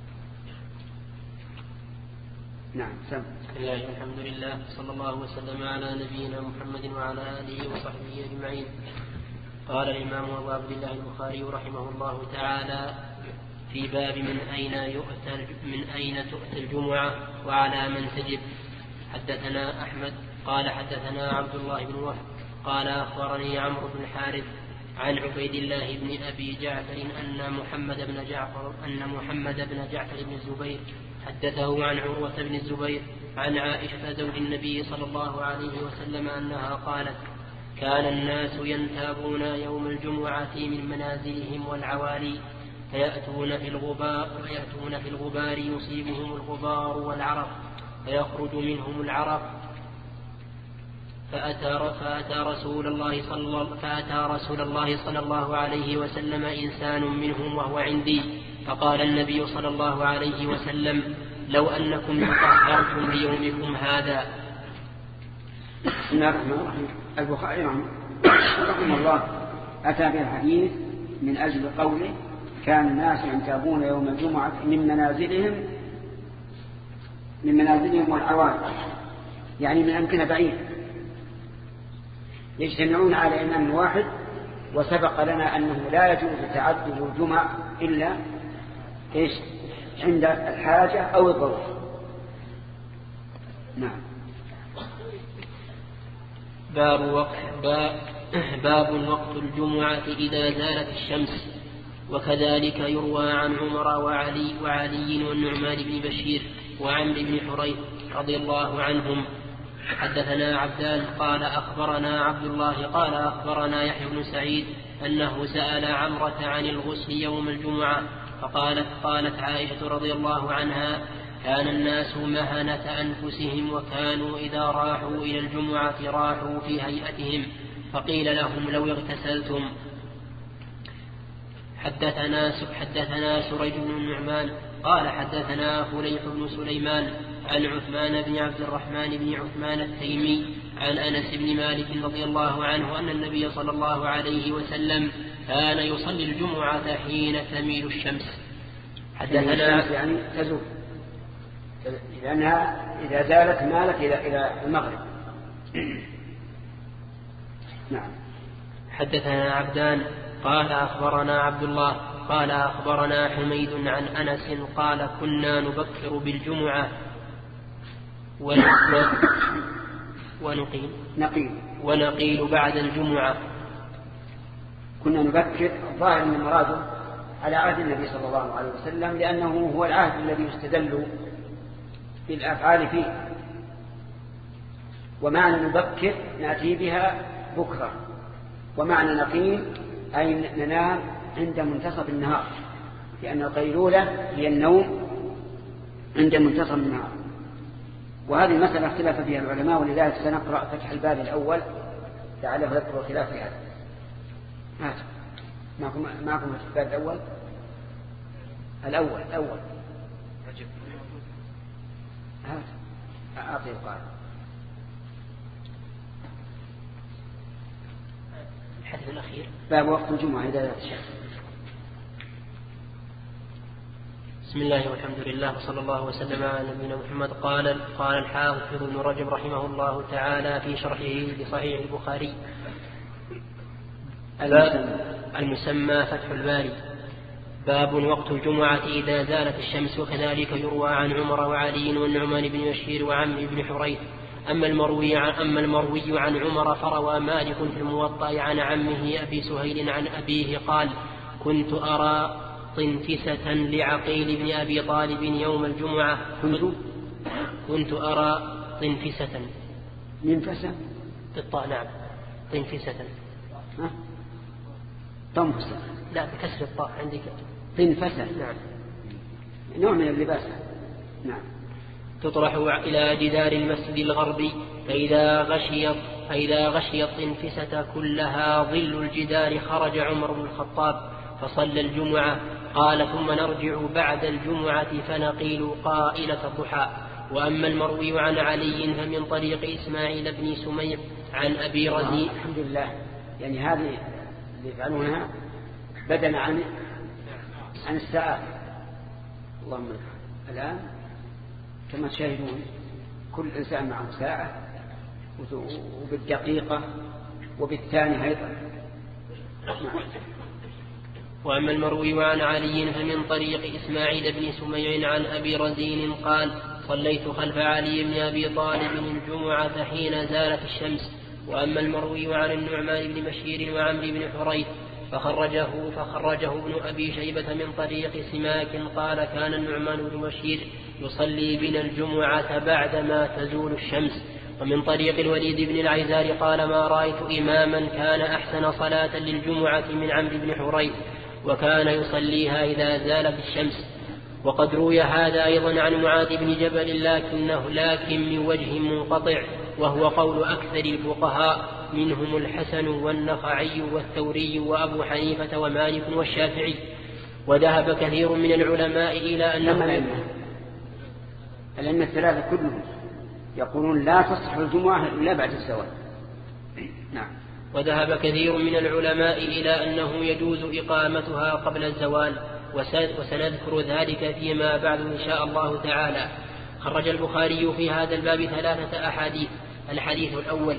نعم سم. بسم الله والحمد لله صلى الله وسلم على نبينا محمد وعلى آله وصحبه أجمعين. قال الإمام أبو عبد الله البخاري رحمه الله تعالى في باب من أين يؤتى من أين تؤتى الجمعة وعلى من تجب. حدثنا أحمد قال حدثنا عبد الله بن وهب قال أخبرني عمرو بن الحارث عن عبيد الله بن أبي جعفر أن محمد بن جعفر أن محمد بن جعفر بن الزبير حدثه عن عروة بن الزبير عن عائشة زوج النبي صلى الله عليه وسلم أنها قالت كان الناس ينتابون يوم الجمعة من منازلهم والعوالي فيأتون في الغبار فيأتون في الغبار يصيبهم الغبار والعرق فيخرج منهم العرق فأتى, فأتى رسول الله صلى فأتى رسول الله صلى الله عليه وسلم إنسان منهم وهو عندي فقال النبي صلى الله عليه وسلم لو أنكم تطهرتم ليومكم هذا. بسم الله الرحمن الرحيم. البخاري رحمه الله أتى بالحديث من أجل قوله كان الناس ينتابون يوم الجمعة من منازلهم من منازلهم والعوالي يعني من أمكنة بعيدة يجتمعون على إمام واحد. وسبق لنا أنه لا يجوز تعدد الجمع إلا إيش عند الحاجة أو الضرورة. نعم. باب وقت باب, باب وقت الجمعة إذا زالت الشمس. وكذلك يروى عن عمر وعلي وعلي والنعمان بن بشير وعمرو بن حريث رضي الله عنهم. حدثنا عبدان قال أخبرنا عبد الله قال أخبرنا يحيى بن سعيد أنه سأل عمرة عن الغسل يوم الجمعة فقالت قالت عائشة رضي الله عنها كان الناس مهنة أنفسهم وكانوا إذا راحوا إلى الجمعة راحوا في هيئتهم فقيل لهم لو اغتسلتم. حدثنا حدثنا سريج بن النعمان قال حدثنا فليح بن سليمان عن عثمان بن عبد الرحمن بن عثمان التيمي عن أنس بن مالك رضي الله عنه أن النبي صلى الله عليه وسلم كان يصلي الجمعة حين تميل الشمس. حدثنا يعني تزول لأنها إذا زالت مالت إلى إلى المغرب. نعم. حدثنا عبدان قال أخبرنا عبد الله قال أخبرنا حميد عن أنس قال كنا نبكر بالجمعة ونقيل نقيل ونقيل بعد الجمعة. كنا نبكر ظاهر من مراده على عهد النبي صلى الله عليه وسلم لأنه هو العهد الذي يستدل بالأفعال فيه. ومعنى نبكر نأتي بها بكرة ومعنى نقيل أي ننام عند منتصف النهار لأن القيلولة هي النوم عند منتصف النهار. وهذه المسألة اختلاف فيها العلماء، ولذلك سنقرأ فتح الباب الأول لعله يذكر الخلاف في هذا. هات معكم معكم فتح الباب الأول الأول الأول هات أعطي القارئ. الحديث الأخير باب وقت الجمعة إذا ذات الشمس. بسم الله والحمد لله وصلى الله وسلم على نبينا محمد. قال قال الحافظ ابن رجب رحمه الله تعالى في شرحه لصحيح البخاري المسمى فتح الباري: باب وقت الجمعة إذا زالت الشمس. وكذلك يروى عن عمر وعلي والنعمان بن بشير وعمرو بن حريث. أما المروي عن, أما المروي عن عمر فروى مالك في الموطأ عن عمه أبي سهيل عن أبيه قال: كنت أرى طنفسة لعقيل بن أبي طالب يوم الجمعة. كنت كنت أرى طنفسة منفسة بالطاء. نعم طنفسة. ها طنفسة لا بكسر الطاء عندك. طنفسة نعم نوع من اللباس. نعم. تطرح إلى جدار المسجد الغربي فإذا غشيت فإذا غشيت طنفسة كلها ظل الجدار خرج عمر بن الخطاب فصلى الجمعة. قال: ثم نرجع بعد الجمعة فنقيل قائلة الضحى. وأما المروي عن علي فمن طريق إسماعيل بن سميع عن أبي رزين. الحمد لله، يعني هذه اللي يفعلونها بدلا عن عن الساعة. اللهم الآن كما تشاهدون كل إنسان معه ساعة وبالدقيقة وبالثانية أيضا. وأما المروي عن علي فمن طريق إسماعيل بن سميع عن أبي رزين قال: صليت خلف علي بن أبي طالب الجمعة حين زالت الشمس. وأما المروي عن النعمان بن بشير وعمرو بن حريث فخرجه فخرجه ابن أبي شيبة من طريق سماك قال: كان النعمان بن بشير يصلي بنا الجمعة بعدما تزول الشمس. ومن طريق الوليد بن العيزار قال: ما رأيت إماما كان أحسن صلاة للجمعة من عمرو بن حريث، وكان يصليها إذا زالت الشمس. وقد روي هذا أيضا عن معاذ بن جبل لكنه لكن من وجه منقطع، وهو قول أكثر الفقهاء منهم الحسن والنخعي والثوري وأبو حنيفة ومالك والشافعي. وذهب كثير من العلماء إلى أنه لأن الثلاثة كلهم يقولون لا تصح الجمعة إلا بعد الزوال. نعم. وذهب كثير من العلماء إلى أنه يجوز إقامتها قبل الزوال، وسنذكر ذلك فيما بعد إن شاء الله تعالى. خرج البخاري في هذا الباب ثلاثة أحاديث. الحديث الأول: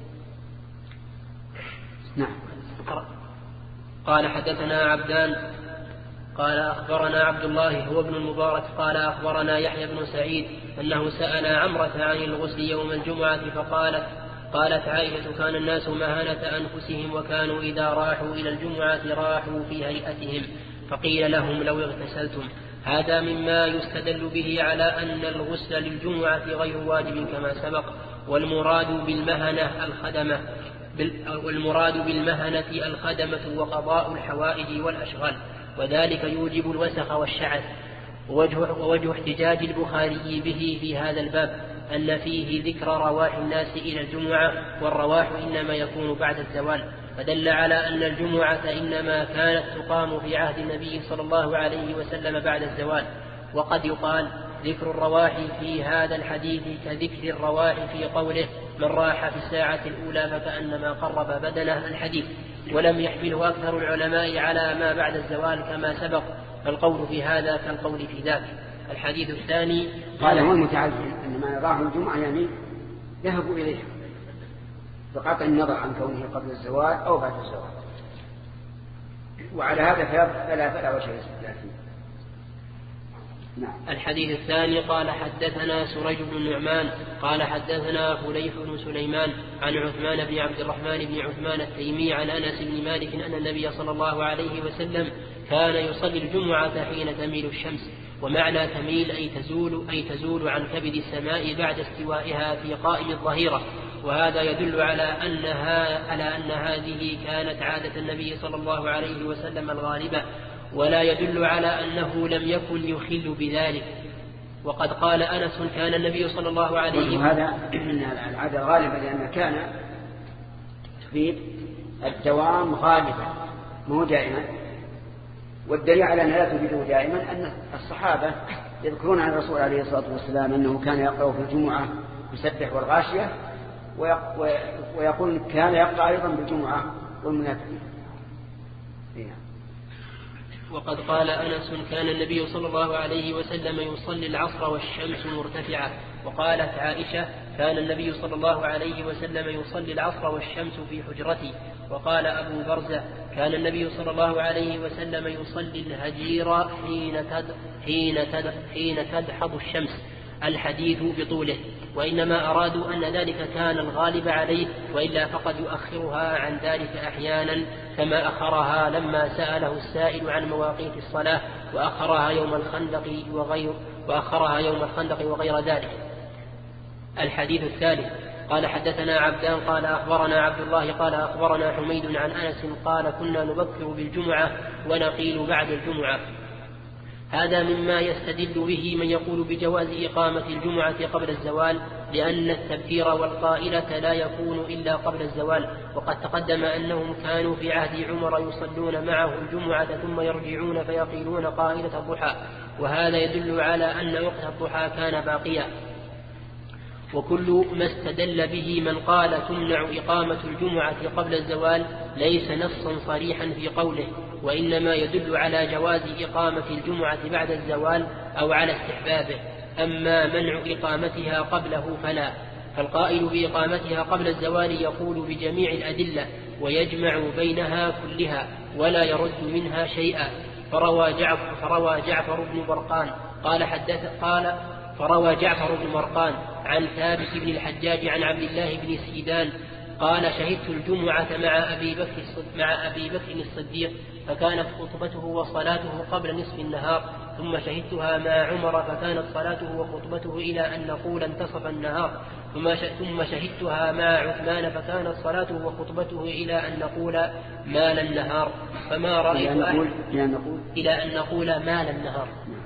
نعم. قال: حدثنا عبدان قال: أخبرنا عبد الله هو ابن المبارك قال: أخبرنا يحيى بن سعيد أنه سأل عمرة عن الغسل يوم الجمعة فقالت قالت عائشة: كان الناس مهانة أنفسهم، وكانوا إذا راحوا إلى الجمعة راحوا في هيئتهم، فقيل لهم: لو اغتسلتم. هذا مما يستدل به على أن الغسل للجمعة غير واجب كما سبق. والمراد بالمهنة الخدمة والمراد بالمهنة الخدمة وقضاء الحوائج والأشغال، وذلك يوجب الوسخ والشعث. ووجه احتجاج البخاري به في هذا الباب أن فيه ذكر رواح الناس إلى الجمعة، والرواح إنما يكون بعد الزوال، فدل على أن الجمعة إنما كانت تقام في عهد النبي صلى الله عليه وسلم بعد الزوال. وقد يقال ذكر الرواح في هذا الحديث كذكر الرواح في قوله: من راح في الساعة الأولى فكأنما قرب بدنه الحديث. ولم يحمله أكثر العلماء على ما بعد الزوال كما سبق، فالقول في هذا كالقول في ذاك. الحديث الثاني: قال هو المتعلم أن ما راح الجمعة يعني ذهبوا إليها بقطع النظر عن كونه قبل الزوال أو بعد الزوال، وعلى هذا فلا فلا وجه للخلاف. نعم. الحديث الثاني: قال: حدثنا سريج بن النعمان قال: حدثنا فليح بن سليمان عن عثمان بن عبد الرحمن بن عثمان التيمي عن أنس بن مالك أن النبي صلى الله عليه وسلم كان يصلي الجمعة حين تميل الشمس. ومعنى تميل أي تزول أي تزول عن كبد السماء بعد استوائها في قائم الظهيرة. وهذا يدل على أنها على أن هذه كانت عادة النبي صلى الله عليه وسلم الغالبة، ولا يدل على أنه لم يكن يخل بذلك. وقد قال أنس كان النبي صلى الله عليه وسلم. وهذا من العادة غالبا لأن كان تفيد الدوام غالبا مو دائما، والدليل على أنها لا تفيده دائما أن الصحابة يذكرون عن الرسول عليه الصلاة والسلام أنه كان يقرأ في الجمعة يسبح والغاشية، ويقول كان يقرأ أيضا بالجمعة والمنافقين. وقد قال أنس كان النبي صلى الله عليه وسلم يصلي العصر والشمس مرتفعة. وقالت عائشة كان النبي صلى الله عليه وسلم يصلي العصر والشمس في حجرتي. وقال أبو برزة كان النبي صلى الله عليه وسلم يصلي الهجير حين حين حين تدحض الشمس. الحديث بطوله، وإنما أرادوا أن ذلك كان الغالب عليه، وإلا فقد يؤخرها عن ذلك أحيانا كما أخرها لما سأله السائل عن مواقيت الصلاة وأخرها يوم الخندق وغير وأخرها يوم الخندق وغير ذلك. الحديث الثالث قال حدثنا عبدان قال أخبرنا عبد الله قال أخبرنا حميد عن أنس قال كنا نبكر بالجمعة ونقيل بعد الجمعة. هذا مما يستدل به من يقول بجواز إقامة الجمعة قبل الزوال، لأن التبكير والقائلة لا يكون إلا قبل الزوال. وقد تقدم أنهم كانوا في عهد عمر يصلون معه الجمعة ثم يرجعون فيقيلون قائلة الضحى، وهذا يدل على أن وقت الضحى كان باقيا. وكل ما استدل به من قال تمنع إقامة الجمعة قبل الزوال ليس نصا صريحا في قوله، وإنما يدل على جواز إقامة الجمعة بعد الزوال أو على استحبابه. أما منع إقامتها قبله فلا، فالقائل بإقامتها قبل الزوال يقول بجميع الأدلة ويجمع بينها كلها ولا يرد منها شيئا. فروى جعفر, فروى جعفر بن برقان قال حدث قال فروى جعفر بن مرقان عن ثابت بن الحجاج عن عبد الله بن سيدان قال شهدت الجمعة مع أبي بكر مع أبي بكر الصديق فكانت خطبته وصلاته قبل نصف النهار، ثم شهدتها مع عمر فكانت صلاته وخطبته إلى أن نقول انتصف النهار، ثم شهدتها مع عثمان فكانت صلاته وخطبته إلى أن نقول مال النهار. فما رأيت أحد إلى أن نقول مال النهار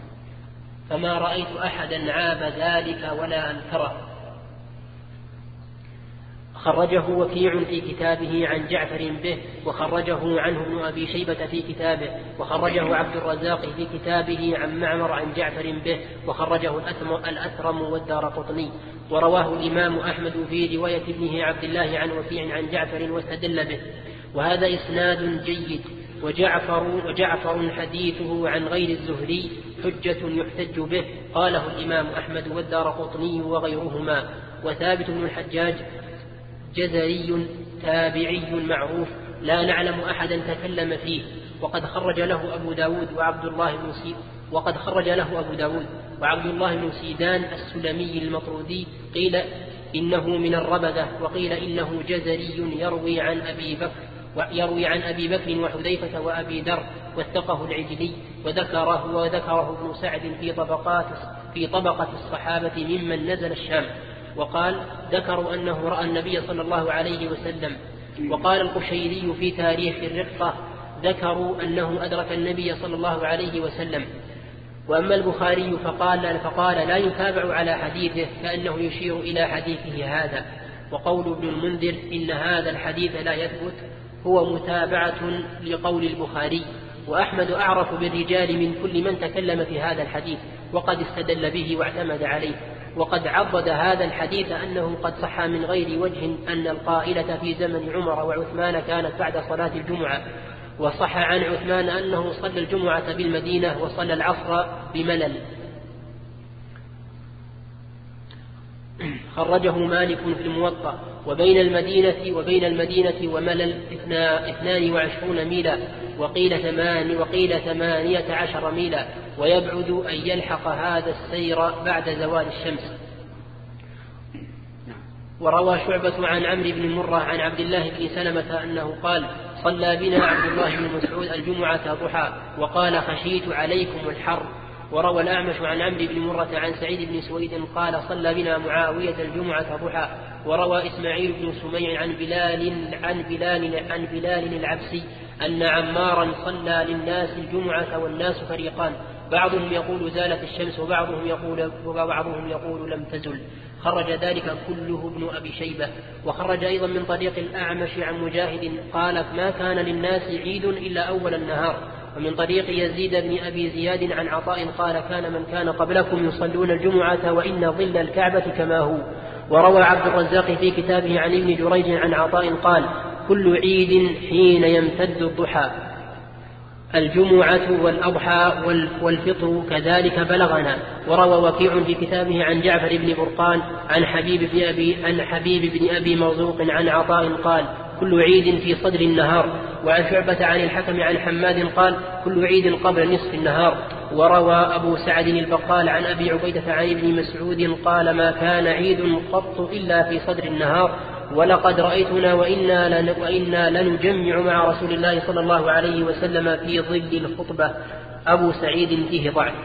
فما رأيت أحدا عاب ذلك ولا أنكره. خرجه وكيع في كتابه عن جعفر به، وخرجه عنه ابن أبي شيبة في كتابه، وخرجه عبد الرزاق في كتابه عن معمر عن جعفر به، وخرجه الأثرم والدارقطني. ورواه الإمام أحمد في رواية ابنه عبد الله عن وكيع عن جعفر واستدل به، وهذا إسناد جيد. وجعفر, وجعفر حديثه عن غير الزهري حجة يحتج به، قاله الإمام أحمد والدارقطني وغيرهما. وثابت بن الحجاج جزري تابعي معروف لا نعلم أحدا تكلم فيه، وقد خرج له أبو داود وعبد الله بن سي وقد خرج له أبو داود وعبد الله بن سيدان السلمي المطرودي، قيل إنه من الربذة، وقيل إنه جزري يروي عن أبي بكر ويروي عن أبي بكر وحذيفة وأبي ذر، واتقه العجلي، وذكره وذكره ابن سعد في طبقات في طبقة الصحابة ممن نزل الشام، وقال ذكروا أنه رأى النبي صلى الله عليه وسلم. وقال القشيري في تاريخ الرقة ذكروا أنه أدرك النبي صلى الله عليه وسلم. وأما البخاري فقال, فقال لا يتابع على حديثه كأنه يشير إلى حديثه هذا. وقول ابن المنذر إن هذا الحديث لا يثبت هو متابعة لقول البخاري. وأحمد أعرف بالرجال من كل من تكلم في هذا الحديث وقد استدل به واعتمد عليه. وقد عضد هذا الحديث أنه قد صح من غير وجه أن القائلة في زمن عمر وعثمان كانت بعد صلاة الجمعة، وصح عن عثمان أنه صلى الجمعة بالمدينة وصلى العصر بملل. خرجه مالك في الموطأ. وبين المدينة وبين المدينة وملل اثنان وعشرون ميلا، وقيل ثمان وقيل ثمانية عشر ميلا، ويبعد أن يلحق هذا السير بعد زوال الشمس. وروى شعبة عن عمرو بن مرة عن عبد الله بن سلمة أنه قال صلى بنا عبد الله بن مسعود الجمعة ضحى وقال خشيت عليكم الحر. وروى الأعمش عن عمرو بن مرة عن سعيد بن سويد قال صلى بنا معاوية الجمعة ضحى. وروى إسماعيل بن سميع عن بلال عن بلال عن بلال العبسي أن عمارا صلى للناس الجمعة والناس فريقان، بعضهم يقول زالت الشمس وبعضهم يقول, وبعضهم يقول لم تزل. خرج ذلك كله ابن أبي شيبة. وخرج أيضا من طريق الأعمش عن مجاهد قال ما كان للناس عيد إلا أول النهار. ومن طريق يزيد بن أبي زياد عن عطاء قال كان من كان قبلكم يصلون الجمعة وإن ظل الكعبة كما هو. وروى عبد الرزاق في كتابه عن ابن جريج عن عطاء قال كل عيد حين يمتد الضحى الجمعة والأضحى والفطر كذلك بلغنا. وروى وكيع في كتابه عن جعفر بن برقان عن حبيب بن أبي, عن حبيب بن أبي مرزوق عن عطاء قال كل عيد في صدر النهار. وعن شعبة عن الحكم عن حماد قال كل عيد قبل نصف النهار. وروى أبو سعد البقال عن أبي عبيدة عن ابن مسعود قال ما كان عيد قط إلا في صدر النهار ولقد رأيتنا وإنا, لن وإنا لنجمع مع رسول الله صلى الله عليه وسلم في ظل الخطبة. أبو سعيد فيه ضعف.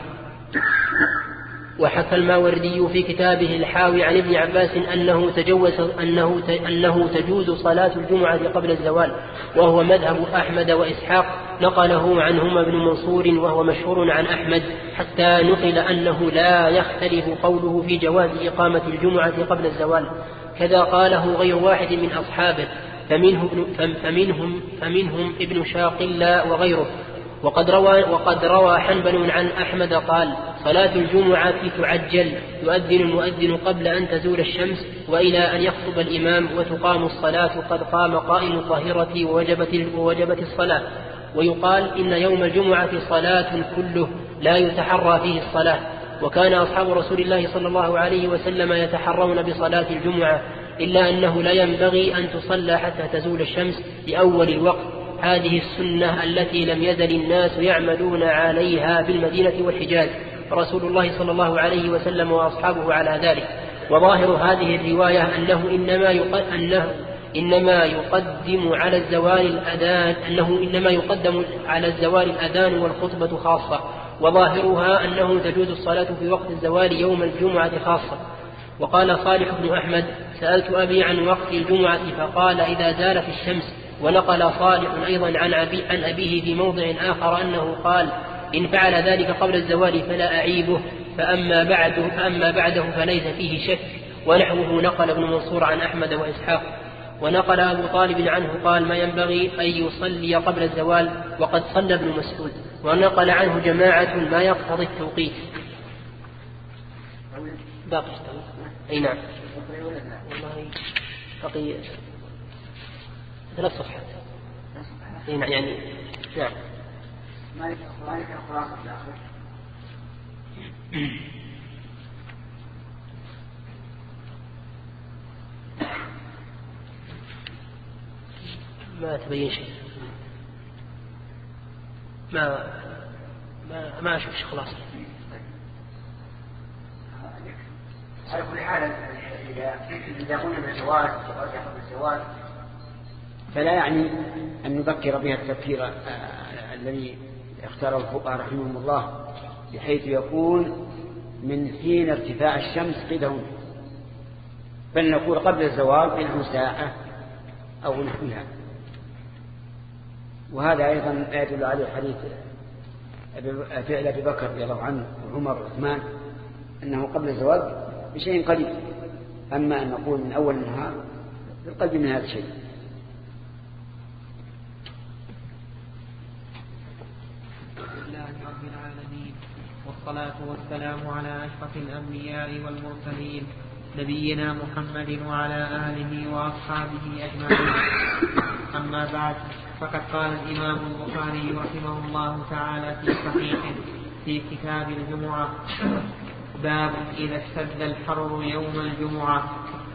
وحكى الماوردي في كتابه الحاوي عن ابن عباس أنه, تجوز أنه, أنه تجوز صلاة الجمعة قبل الزوال وهو مذهب أحمد وإسحاق نقله عنهما ابن منصور وهو مشهور عن أحمد حتى نقل أنه لا يختلف قوله في جواز إقامة الجمعة قبل الزوال. كذا قاله غير واحد من أصحابه فمنهم, فمنهم, فمنهم ابن شاقلا وغيره. وقد روى, وقد روى حنبل عن أحمد قال صلاة الجمعة تعجل يؤذن المؤذن قبل أن تزول الشمس وإلى أن يخطب الإمام وتقام الصلاة قد قام قائم الظهيرة ووجبت, ووجبت الصلاة. ويقال إن يوم الجمعة صلاة كله لا يتحرى فيه الصلاة. وكان أصحاب رسول الله صلى الله عليه وسلم يتحرون بصلاة الجمعة إلا أنه لا ينبغي أن تصلى حتى تزول الشمس لأول الوقت. هذه السنة التي لم يزل الناس يعملون عليها بالمدينة والحجاز رسول الله صلى الله عليه وسلم وأصحابه على ذلك. وظاهر هذه الرواية أنه إنما, أنه إنما يقدم على الزوال الأذان أنه إنما يقدم على الزوال الأذان والخطبة خاصة. وظاهرها أنه تجوز الصلاة في وقت الزوال يوم الجمعة خاصة. وقال صالح بن أحمد سألت أبي عن وقت الجمعة فقال إذا زالت الشمس. ونقل صالح أيضا عن, أبي عن أبيه في موضع آخر أنه قال إن فعل ذلك قبل الزوال فلا أعيبه فأما بعده, فأما بعده فليس فيه شك. ونحوه نقل ابن منصور عن أحمد وإسحاق. ونقل أبو طالب عنه قال ما ينبغي أن يصلي قبل الزوال وقد صلى ابن مسعود. ونقل عنه جماعة ما يقتضي التوقيت. باقي أي نعم والله بقي ثلاث صفحات يعني نعم ما يكون خلاصة الآخر. ما تبين شيء ما ما ما أشوف شيء خلاص. على كل حال إذا إذا قلنا بالزواج بالزواج فلا يعني أن نذكر بها التفكير الذي اختاره الفقهاء رحمهم الله بحيث يكون من حين ارتفاع الشمس قدهم بل نقول قبل الزوال بنحو ساعة أو نحوها. وهذا أيضا يدل عليه حديث فعل أبي بكر رضي الله عنه وعمر وعثمان أنه قبل الزواج بشيء قليل. أما أن نقول من أول النهار بالقلب من هذا الشيء. رب العالمين والصلاة والسلام على أشرف الأنبياء والمرسلين نبينا محمد وعلى آله وأصحابه أجمعين. أما بعد فقد قال الإمام البخاري رحمه الله تعالى في صحيحه في كتاب الجمعة باب إذا اشتد الحر يوم الجمعة.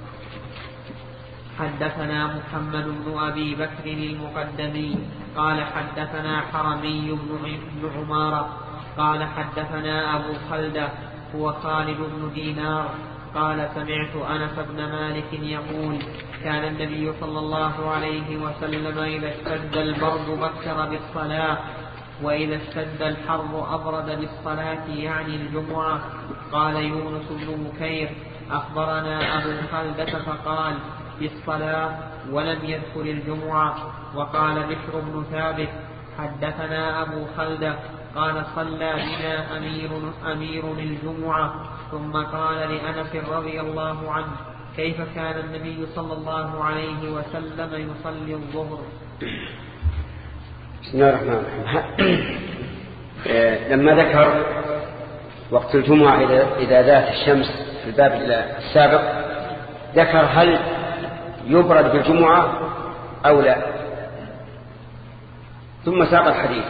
حدثنا محمد بن أبي بكر المقدمي قال حدثنا حرمي بن عمارة قال حدثنا أبو خلدة هو خالد بن دينار قال سمعت أنس بن مالك يقول كان النبي صلى الله عليه وسلم إذا اشتد البرد بكر بالصلاة وإذا اشتد الحر أبرد بالصلاة يعني الجمعة. قال يونس بن بكير أخبرنا أبو خلدة فقال بالصلاة ولم يذكر الجمعة. وقال بشر بن ثابت حدثنا أبو خلدة قال صلى بنا أمير, أمير الجمعة. ثم قال لأنس رضي الله عنه كيف كان النبي صلى الله عليه وسلم يصلي الظهر؟ بسم الله الرحمن الرحيم. لما ذكر وقت الجمعة إذا ذات الشمس في الباب السابق ذكر هل يبرد بالجمعة أو لا، ثم ساق الحديث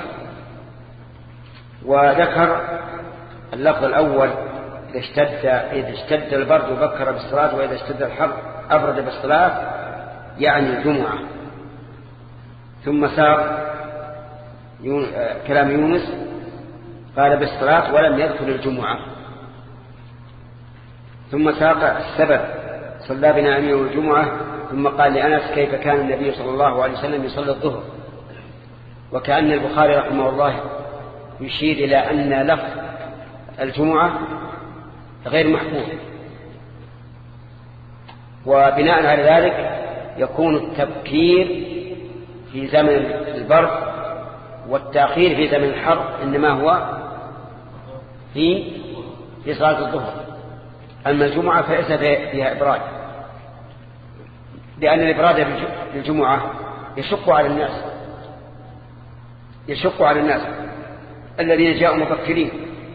وذكر اللفظ الأول إذا اشتد, إذا اشتد البرد بكر بالصلاة، وإذا اشتد الحر أبرد بالصلاة يعني الجمعة. ثم ساق كلام يونس قال بالصلاة ولم يذكر الجمعة. ثم ساق السبب صلى بنا أمير الجمعة. ثم قال لأنس كيف كان النبي صلى الله عليه وسلم يصلي الظهر. وكأن البخاري رحمه الله يشير إلى أن لفظ الجمعة غير محفوظ، وبناء على ذلك يكون التبكير في زمن البرد والتأخير في زمن الحر إنما هو في في صلاة الظهر. أما الجمعة فليس فيها إبراد، لأن الإبراد بالجمعة يشق على الناس يشق على الناس الذين جاءوا مبكرين،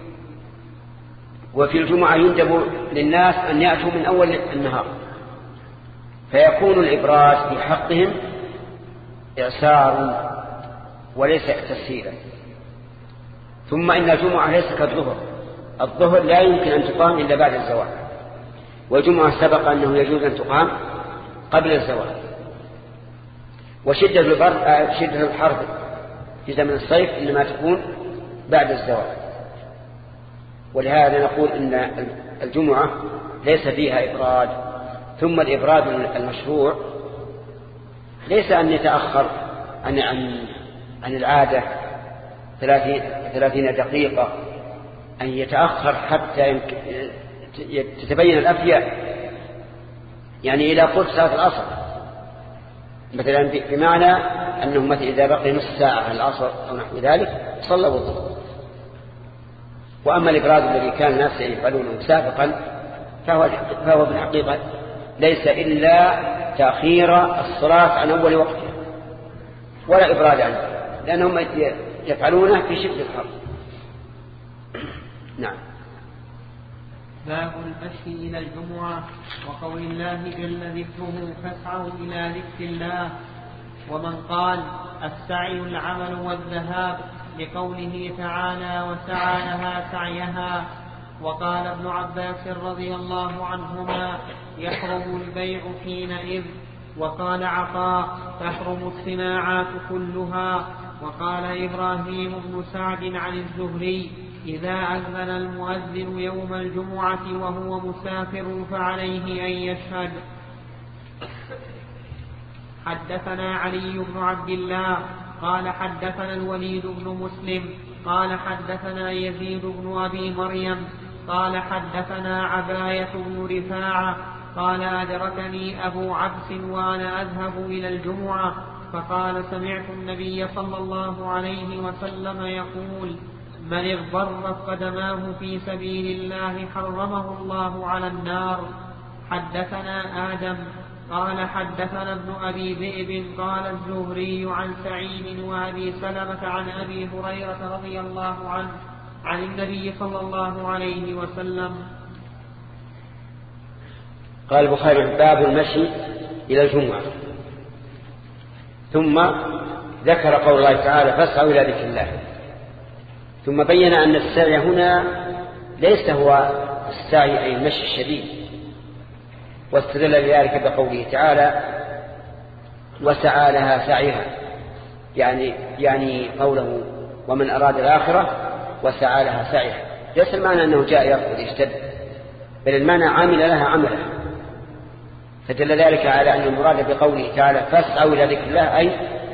وفي الجمعة يندب للناس أن يأتوا من أول النهار، فيكون الإبراد في حقهم إعسار وليس تسهيلا. ثم إن الجمعة ليس كالظهر، الظهر لا يمكن أن تقام إلا بعد الزوال، والجمعة سبق أنه يجوز أن تقام قبل الزوال. وشدة البرد شدة الحر في زمن الصيف إنما تكون بعد الزوال. ولهذا نقول إن الجمعة ليس فيها إبراد. ثم الإبراد المشروع ليس أن يتأخر عن عن عن العادة ثلاثين دقيقة، أن يتأخر حتى تتبين الأفياء، يعني إلى قرب صلاة العصر مثلا، بمعنى أنه مثل إذا بقي نصف ساعة على العصر أو نحو ذلك صلوا الظهر. وأما الإبراد الذي كان الناس يفعلونه سابقا فهو, فهو في الحقيقة ليس إلا تأخير الصلاة عن أول وقتها، ولا إبراد عنه، لأنهم يفعلونه في شدة الحر. نعم. باب المشي إلى الجمعة وقول الله جل ذكره فاسعوا إلى ذكر الله. ومن قال السعي العمل والذهاب لقوله تعالى وسعى لها سعيها. وقال ابن عباس رضي الله عنهما يحرم البيع حينئذ. وقال عطاء تحرم الصناعات كلها. وقال إبراهيم بن سعد عن الزهري إذا أذن المؤذن يوم الجمعة وهو مسافر فعليه أن يشهد. حدثنا علي بن عبد الله قال حدثنا الوليد بن مسلم قال حدثنا يزيد بن أبي مريم قال حدثنا عباية بن رفاعة قال أدركني أبو عبس وأنا أذهب إلى الجمعة فقال سمعت النبي صلى الله عليه وسلم يقول من اغبرت قدماه في سبيل الله حرمه الله على النار. حدثنا آدم قال حدثنا ابن أبي ذئب قال الزهري عن سعيد وأبي سلمة عن أبي هريرة رضي الله عنه عن النبي صلى الله عليه وسلم. قال البخاري باب المشي إلى الجمعة، ثم ذكر قول الله تعالى فاسعوا إلى ذكر الله، ثم بين أن السعي هنا ليس هو السعي أي المشي الشديد، واستدل لذلك بقوله تعالى وسعى لها سعيها، يعني يعني قوله ومن أراد الآخرة وسعى لها سعيها، ليس المعنى أنه جاء يركض يشتد، بل المعنى عامل لها عملها. فدل ذلك على أن المراد بقوله تعالى فاسعوا إلى ذكر الله أي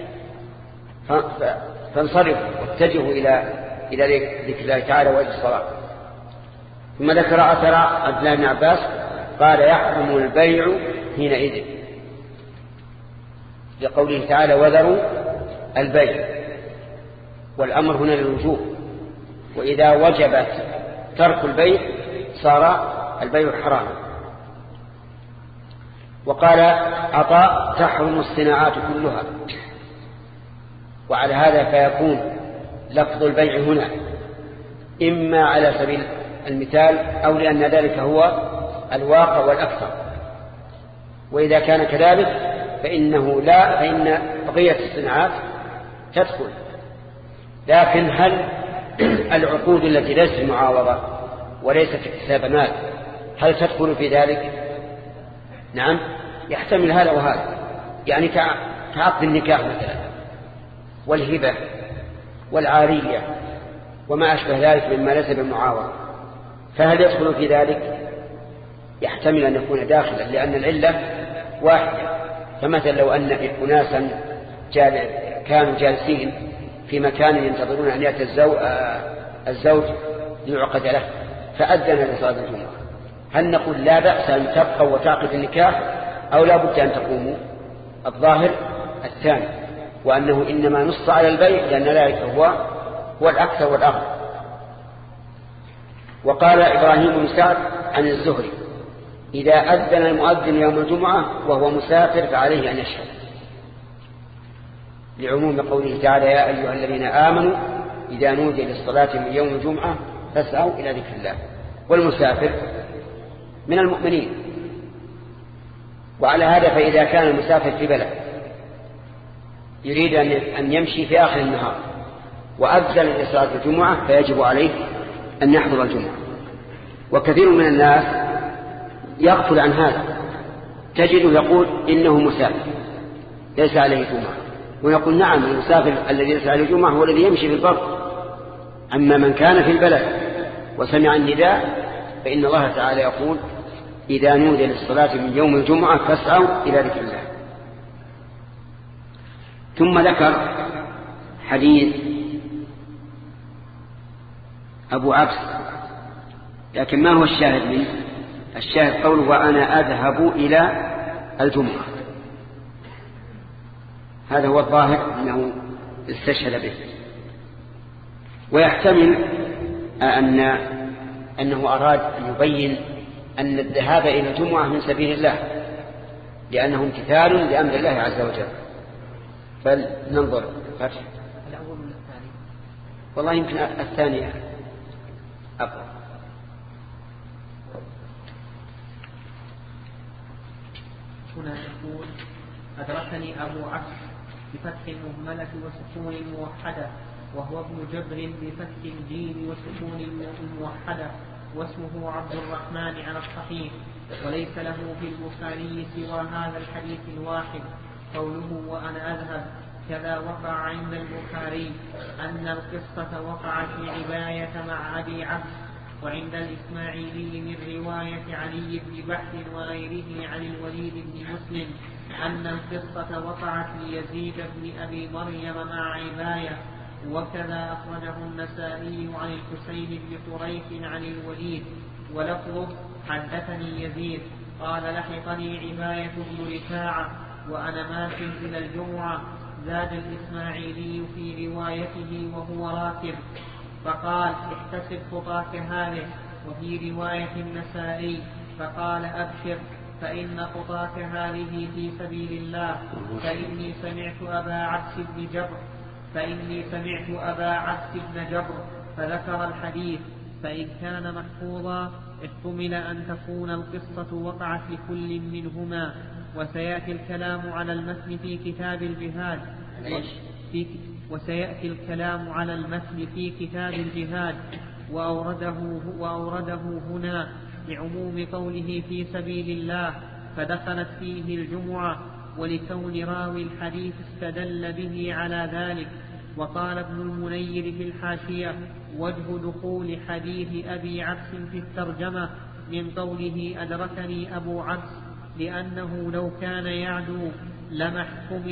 فانصرفوا واتجهوا إلى إلى ذكر الله تعالى وإلى الصلاة. ثم ذكر أثر عبد الله بن عباس قال يحرم البيع حينئذ، لقوله تعالى وذروا البيع، والأمر هنا للوجوب وإذا وجبت ترك البيع صار البيع حراما. وقال عطاء تحرم الصناعات كلها. وعلى هذا فيكون لفظ البيع هنا إما على سبيل المثال أو لأن ذلك هو الواقع والأكثر. وإذا كان كذلك فإنه لا فإن بقية الصناعات تدخل. لكن هل العقود التي ليست معاوضة وليست اكتساب مال هل تدخل في ذلك؟ نعم، يحتمل هذا وهذا. يعني كعقد النكاح مثلا والهبة والعارية وما أشبه ذلك مما ليس بالمعاوضة، فهل يدخل في ذلك؟ يحتمل أن يكون داخلا لأن العلة واحدة. فمثلا لو أن أناسا كانوا جالسين في مكان ينتظرون أن يأتي الزوج ليعقد له فأذن لصلاة الجمعة، هل نقول لا بأس أن تبقوا وتعقد النكاح أو لا بد أن تقوموا؟ الظاهر الثاني، وأنه إنما نص على البيع لأن ذلك هو هو الأكثر والأغلب. وقال إبراهيم بن سعد عن الزهري إذا أذن المؤذن يوم الجمعة وهو مسافر فعليه أن يشهد، لعموم قوله تعالى يا أيها الذين آمنوا إذا نودي للصلاة من يوم الجمعة فاسعوا إلى ذكر الله. والمسافر من المؤمنين. وعلى هذا فإذا كان المسافر في بلد يريد أن يمشي في آخر النهار وأذن لصلاة الجمعة فيجب عليه أن يحضر الجمعة. وكثير من الناس يغفل عن هذا، تجده يقول إنه مسافر ليس عليه جمعة، ويقول نعم المسافر الذي ليس عليه جمعة هو الذي يمشي في البر. أما من كان في البلد وسمع النداء فإن الله تعالى يقول إذا نودي للصلاة من يوم الجمعة فاسعوا إلى ذكر الله. ثم ذكر حديث أبو عبس، لكن ما هو الشاهد منه؟ الشاهد قوله وأنا أذهب إلى الجمعة، هذا هو الظاهر أنه استشهد به. ويحتمل أن أنه أراد أن يبين أن الذهاب إلى الجمعة من سبيل الله لأنه امتثال لأمر الله عز وجل. فلننظر فتح الأول من الثاني، والله يمكن الثاني أقرأ. هنا يقول أدركني أبو عبس بفتح المهملة وسكون موحدة، وهو ابن جبر بفتح الجيم وسكون الموحدة، واسمه عبد الرحمن على الصحيح، وليس له في البخاري سوى هذا الحديث الواحد قوله وأنا أذهب. كذا وقع عند البخاري أن القصة وقعت في عباية مع أبي عبس، وعند الإسماعيلي من رواية علي بن بحر وغيره عن الوليد بن مسلم أن القصة وقعت ليزيد بن أبي مريم مع عباية. وكذا أخرجه النسائي عن الحسين بن طريف عن الوليد ولفظه حدثني يزيد قال لحقني عباية بن رفاعة وأنا ماشٍ إلى الجمعة. زاد الإسماعيلي في روايته وهو راكب فقال احتسب خطاك هذه. وفي رواية النسائي فقال أبشر فإن خطاك هذه في سبيل الله. فإني سمعت أبا عبس بن جبر فإني سمعت أبا عبس بن جبر فذكر الحديث. فإن كان محفوظا احتمل أن تكون القصة وقعت لكل منهما. وسيأتي الكلام على المتن في كتاب الجهاد في وسيأتي الكلام على المتن في كتاب الجهاد وأورده, وأورده هنا لعموم قوله في سبيل الله فدخلت فيه الجمعة، ولكون راوي الحديث استدل به على ذلك. وقال ابن المنير في الحاشية وجه دخول حديث أبي عبس في الترجمة من قوله أدركني أبو عبس لأنه لو كان يعدو لما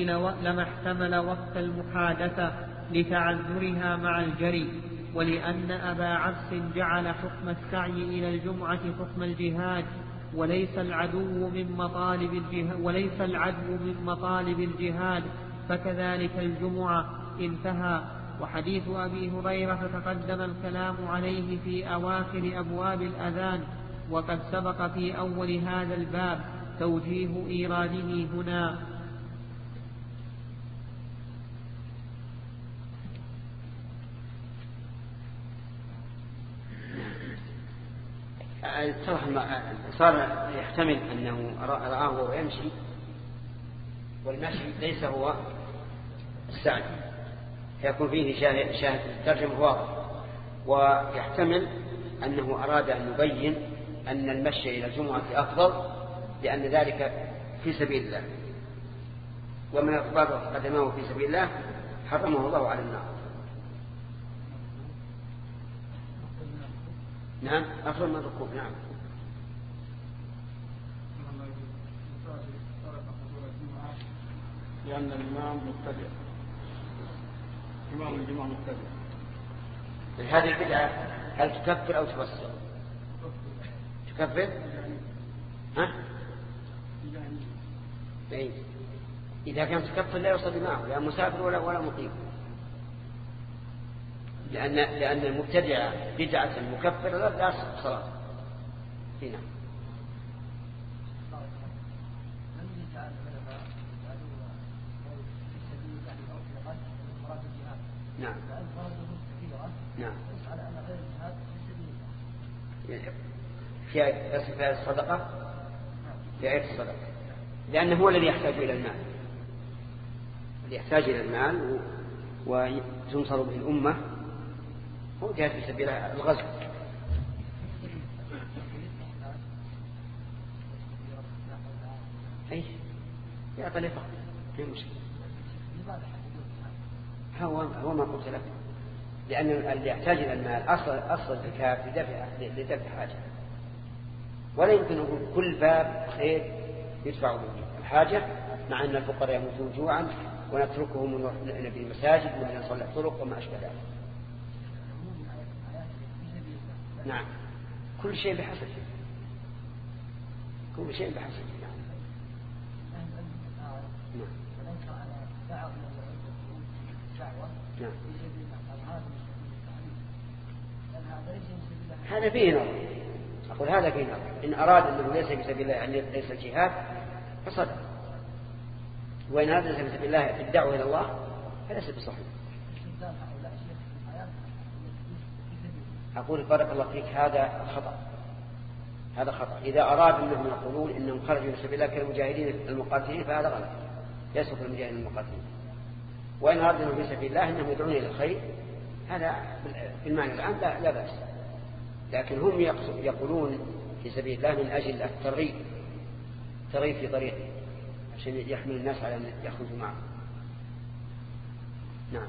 احتمل وقت المحادثة لتعذرها مع الجري. ولأن أبا عبس جعل حكم السعي إلى الجمعة حكم الجهاد وليس العدو من مطالب الجهاد وليس العدو من مطالب الجهاد فكذلك الجمعة انتهى. وحديث أبي هريرة تقدم الكلام عليه في أواخر أبواب الأذان، وقد سبق في أول هذا الباب توجيه إيراده هنا. صار يحتمل أنه رآه وهو يمشي، والمشي ليس هو السعي، فيكون فيه شاهد, شاهد الترجمة واضح. ويحتمل أنه أراد أن يبين أن المشي إلى الجمعة أفضل، لأن ذلك في سبيل الله، ومن أخبار قدمه في سبيل الله حرمه الله على النار. نعم أفضل من الركوب. نعم. لأن الإمام مبتدع، إمام الجمعة مبتدع. هذه البدعة هل تكفر أو تفسر؟ تكفر؟ ها؟ إيه؟ إذا كان تكفر لا يصلي معه، لا مسافر ولا ولا مقيم، لأن لأن المبتدع بدعة مكفرة لا تصح صلاة. هنا. نعم. نعم. في آية الصدقة، في آية الصدقة، لأنه هو الذي يحتاج إلى المال، الذي يحتاج إلى المال وتنصر به الأمة، هو جاءت في سبيل الغزو. أي يا طريقة في مشكلة. هو هو ما قلت لك، لأن اللي يحتاج إلى المال أصل أصل الزكاة لدفع لدفع حاجة، ولا يمكن نقول كل باب خير يدفع به الحاجة، مع أن الفقراء يموتون جوعا ونتركهم ونبني المساجد ونصلح الطرق وما أشبه ذلك. نعم. كل شيء بحسب، كل شيء بحسب. نعم. نعم. هذا فيه نظر. أقول هذا فيه نظر. إن أراد أنه ليس في سبيل الله، يعني ليس الجهاد، فصدق. وإن أراد ليس في سبيل الله في الدعوة إلى الله، فليس بصحيح. أقول بارك الله فيك هذا خطأ، هذا خطأ. إذا أراد أنهم يقولون إنهم خرجوا في سبيل الله كالمجاهدين المقاتلين، فهذا غلط، ليسوا كالمجاهدين المقاتلين. وإن أراد أنهم في سبيل الله إنهم يدعون إلى الخير، هذا في المعنى العام لا, لا بأس، لكن هم يقولون في سبيل الله من أجل الترغيب، ترغيب في طريقه عشان يحمل الناس على أن يخرجوا معه. نعم.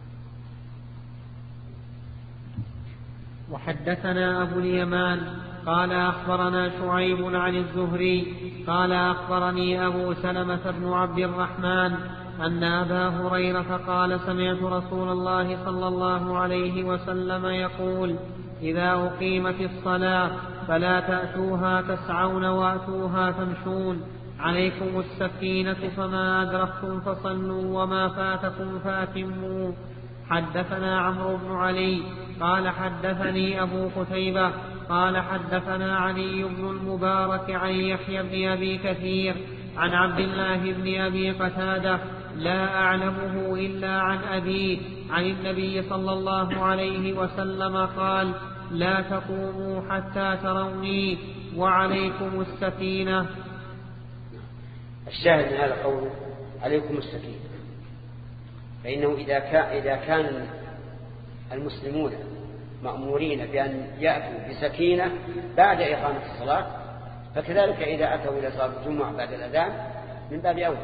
وحدثنا أبو اليمان قال أخبرنا شعيب عن الزهري قال أخبرني أبو سلمة بن عبد الرحمن أن أبا هريرة قال سمعت رسول الله صلى الله عليه وسلم يقول إذا أقيمت الصلاة فلا تأتوها تسعون وأتوها تمشون، عليكم السكينة، فما أدركتم فصلوا وما فاتكم فأتموا. حدثنا عمرو بن علي قال حدثني أبو قتيبة قال حدثنا علي بن المبارك عن يحيى بن أبي كثير عن عبد الله بن أبي قتادة لا أعلمه إلا عن أبيه عن النبي صلى الله عليه وسلم قال لا تقوموا حتى تروني وعليكم السكينة. الشاهد من هذا قوله عليكم السكينة، فإنه إذا كان, إذا كان المسلمون مأمورين بأن يأتوا بسكينة بعد إقامة الصلاة، فكذلك إذا أتوا إلى صلاة الجمعة بعد الأذان من باب أولى.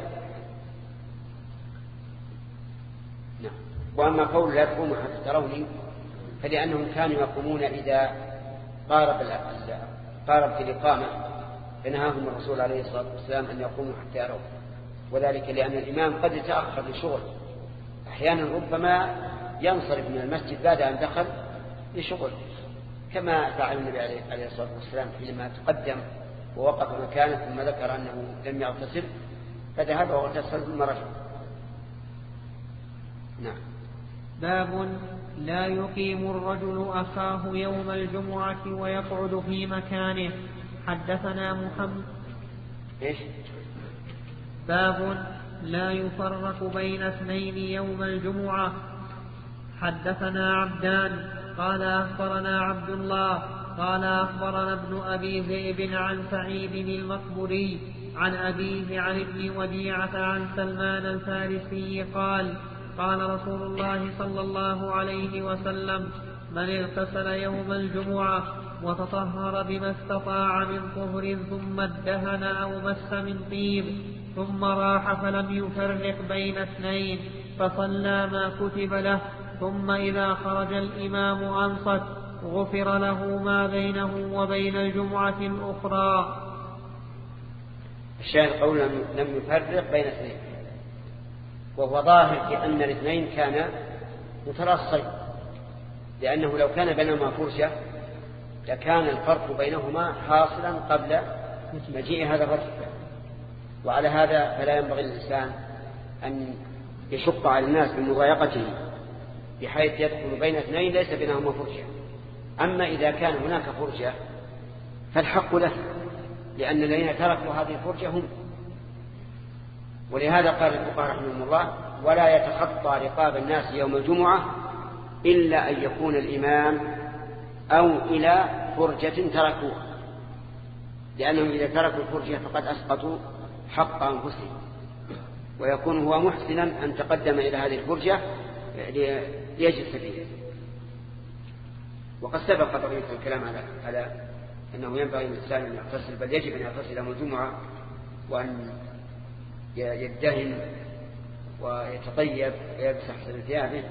نعم. وأما قول لا تقوموا حتى تروني، فلأنهم كانوا يقومون إذا قارب قارب الإقامة، فنهاهم الرسول عليه الصلاة والسلام أن يقوموا حتى يروا، وذلك لأن الإمام قد يتأخر لشغل، أحيانا ربما ينصرف من المسجد بعد أن دخل لشغل، كما فعل النبي عليه الصلاة والسلام حينما تقدم ووقف مكانه ثم ذكر أنه لم يغتسل، فذهب واغتسل ثم رجع. نعم. باب لا يقيم الرجل أخاه يوم الجمعة ويقعد في مكانه. حدثنا محمد إيش؟ باب لا يفرق بين اثنين يوم الجمعة. حدثنا عبدان قال أخبرنا عبد الله قال أخبرنا ابن أبي ذئب عن سعيد المقبري عن أبيه عن ابن وديعة عن سلمان الفارسي قال قال رسول الله صلى الله عليه وسلم من اغتسل يوم الجمعة وتطهر بما استطاع من طهر ثم ادهن أو مس من طيب ثم راح فلم يفرق بين اثنين فصلى ما كتب له ثم إذا خرج الإمام أنصت غفر له ما بينه وبين الجمعة الأخرى. الشاهد قول لم يفرق بين اثنين، وهو ظاهر في أن الاثنين كان متراصين، لأنه لو كان بينهما فرجة لكان الفرق بينهما حاصلا قبل مجيء هذا الرجل، وعلى هذا فلا ينبغي للإنسان أن يشق على الناس بمضايقته بحيث يدخل بين اثنين ليس بينهما فرجة. أما إذا كان هناك فرجة فالحق له، لأن الذين تركوا هذه الفرجة هم. ولهذا قال الفقهاء رحمهم الله ولا يتخطى رقاب الناس يوم الجمعة إلا أن يكون الإمام أو إلى فرجة تركوها، لأنهم إذا تركوا الفرجة فقد أسقطوا حق أنفسهم، ويكون هو محسنا أن تقدم إلى هذه الفرجة ليجلس فيها. وقد سبق طبيعة الكلام على على أنه ينبغي للإنسان أن يغتسل، بل يجب أن يغتسل يوم الجمعة وأن يدهن ويتطيب ويلبس أحسن ثيابه.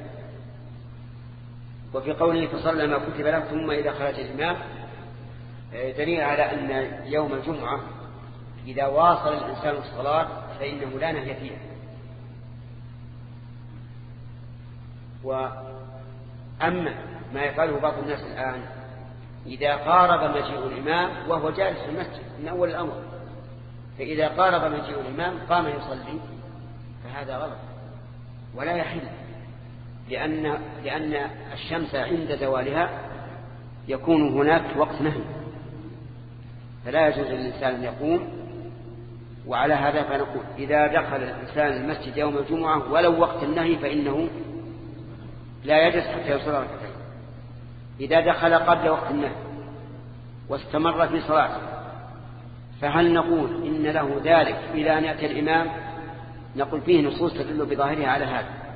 وفي قوله فصلى ما كتب له ثم إذا خرج الإمام دليل على أن يوم الجمعة إذا واصل الإنسان الصلاة فإنه لا نهي فيها. وأما ما يفعله بعض الناس الآن إذا قارب مجيء الإمام وهو جالس في المسجد من أول الأمر، فإذا قارب مجيء الإمام قام يصلي فهذا غلط ولا يحل، لأن, لأن الشمس عند زوالها يكون هناك وقت نهي، فلا يجوز للإنسان أن يقوم. وعلى هذا فنقول إذا دخل الإنسان المسجد يوم الجمعة ولو وقت النهي فإنه لا يجلس حتى يصلي ركعتين. إذا دخل قبل وقت النهي واستمر في صلاته فهل نقول إن له ذلك إلى أن يأتي الإمام؟ نقول فيه نصوص تدل بظاهرها على هذا،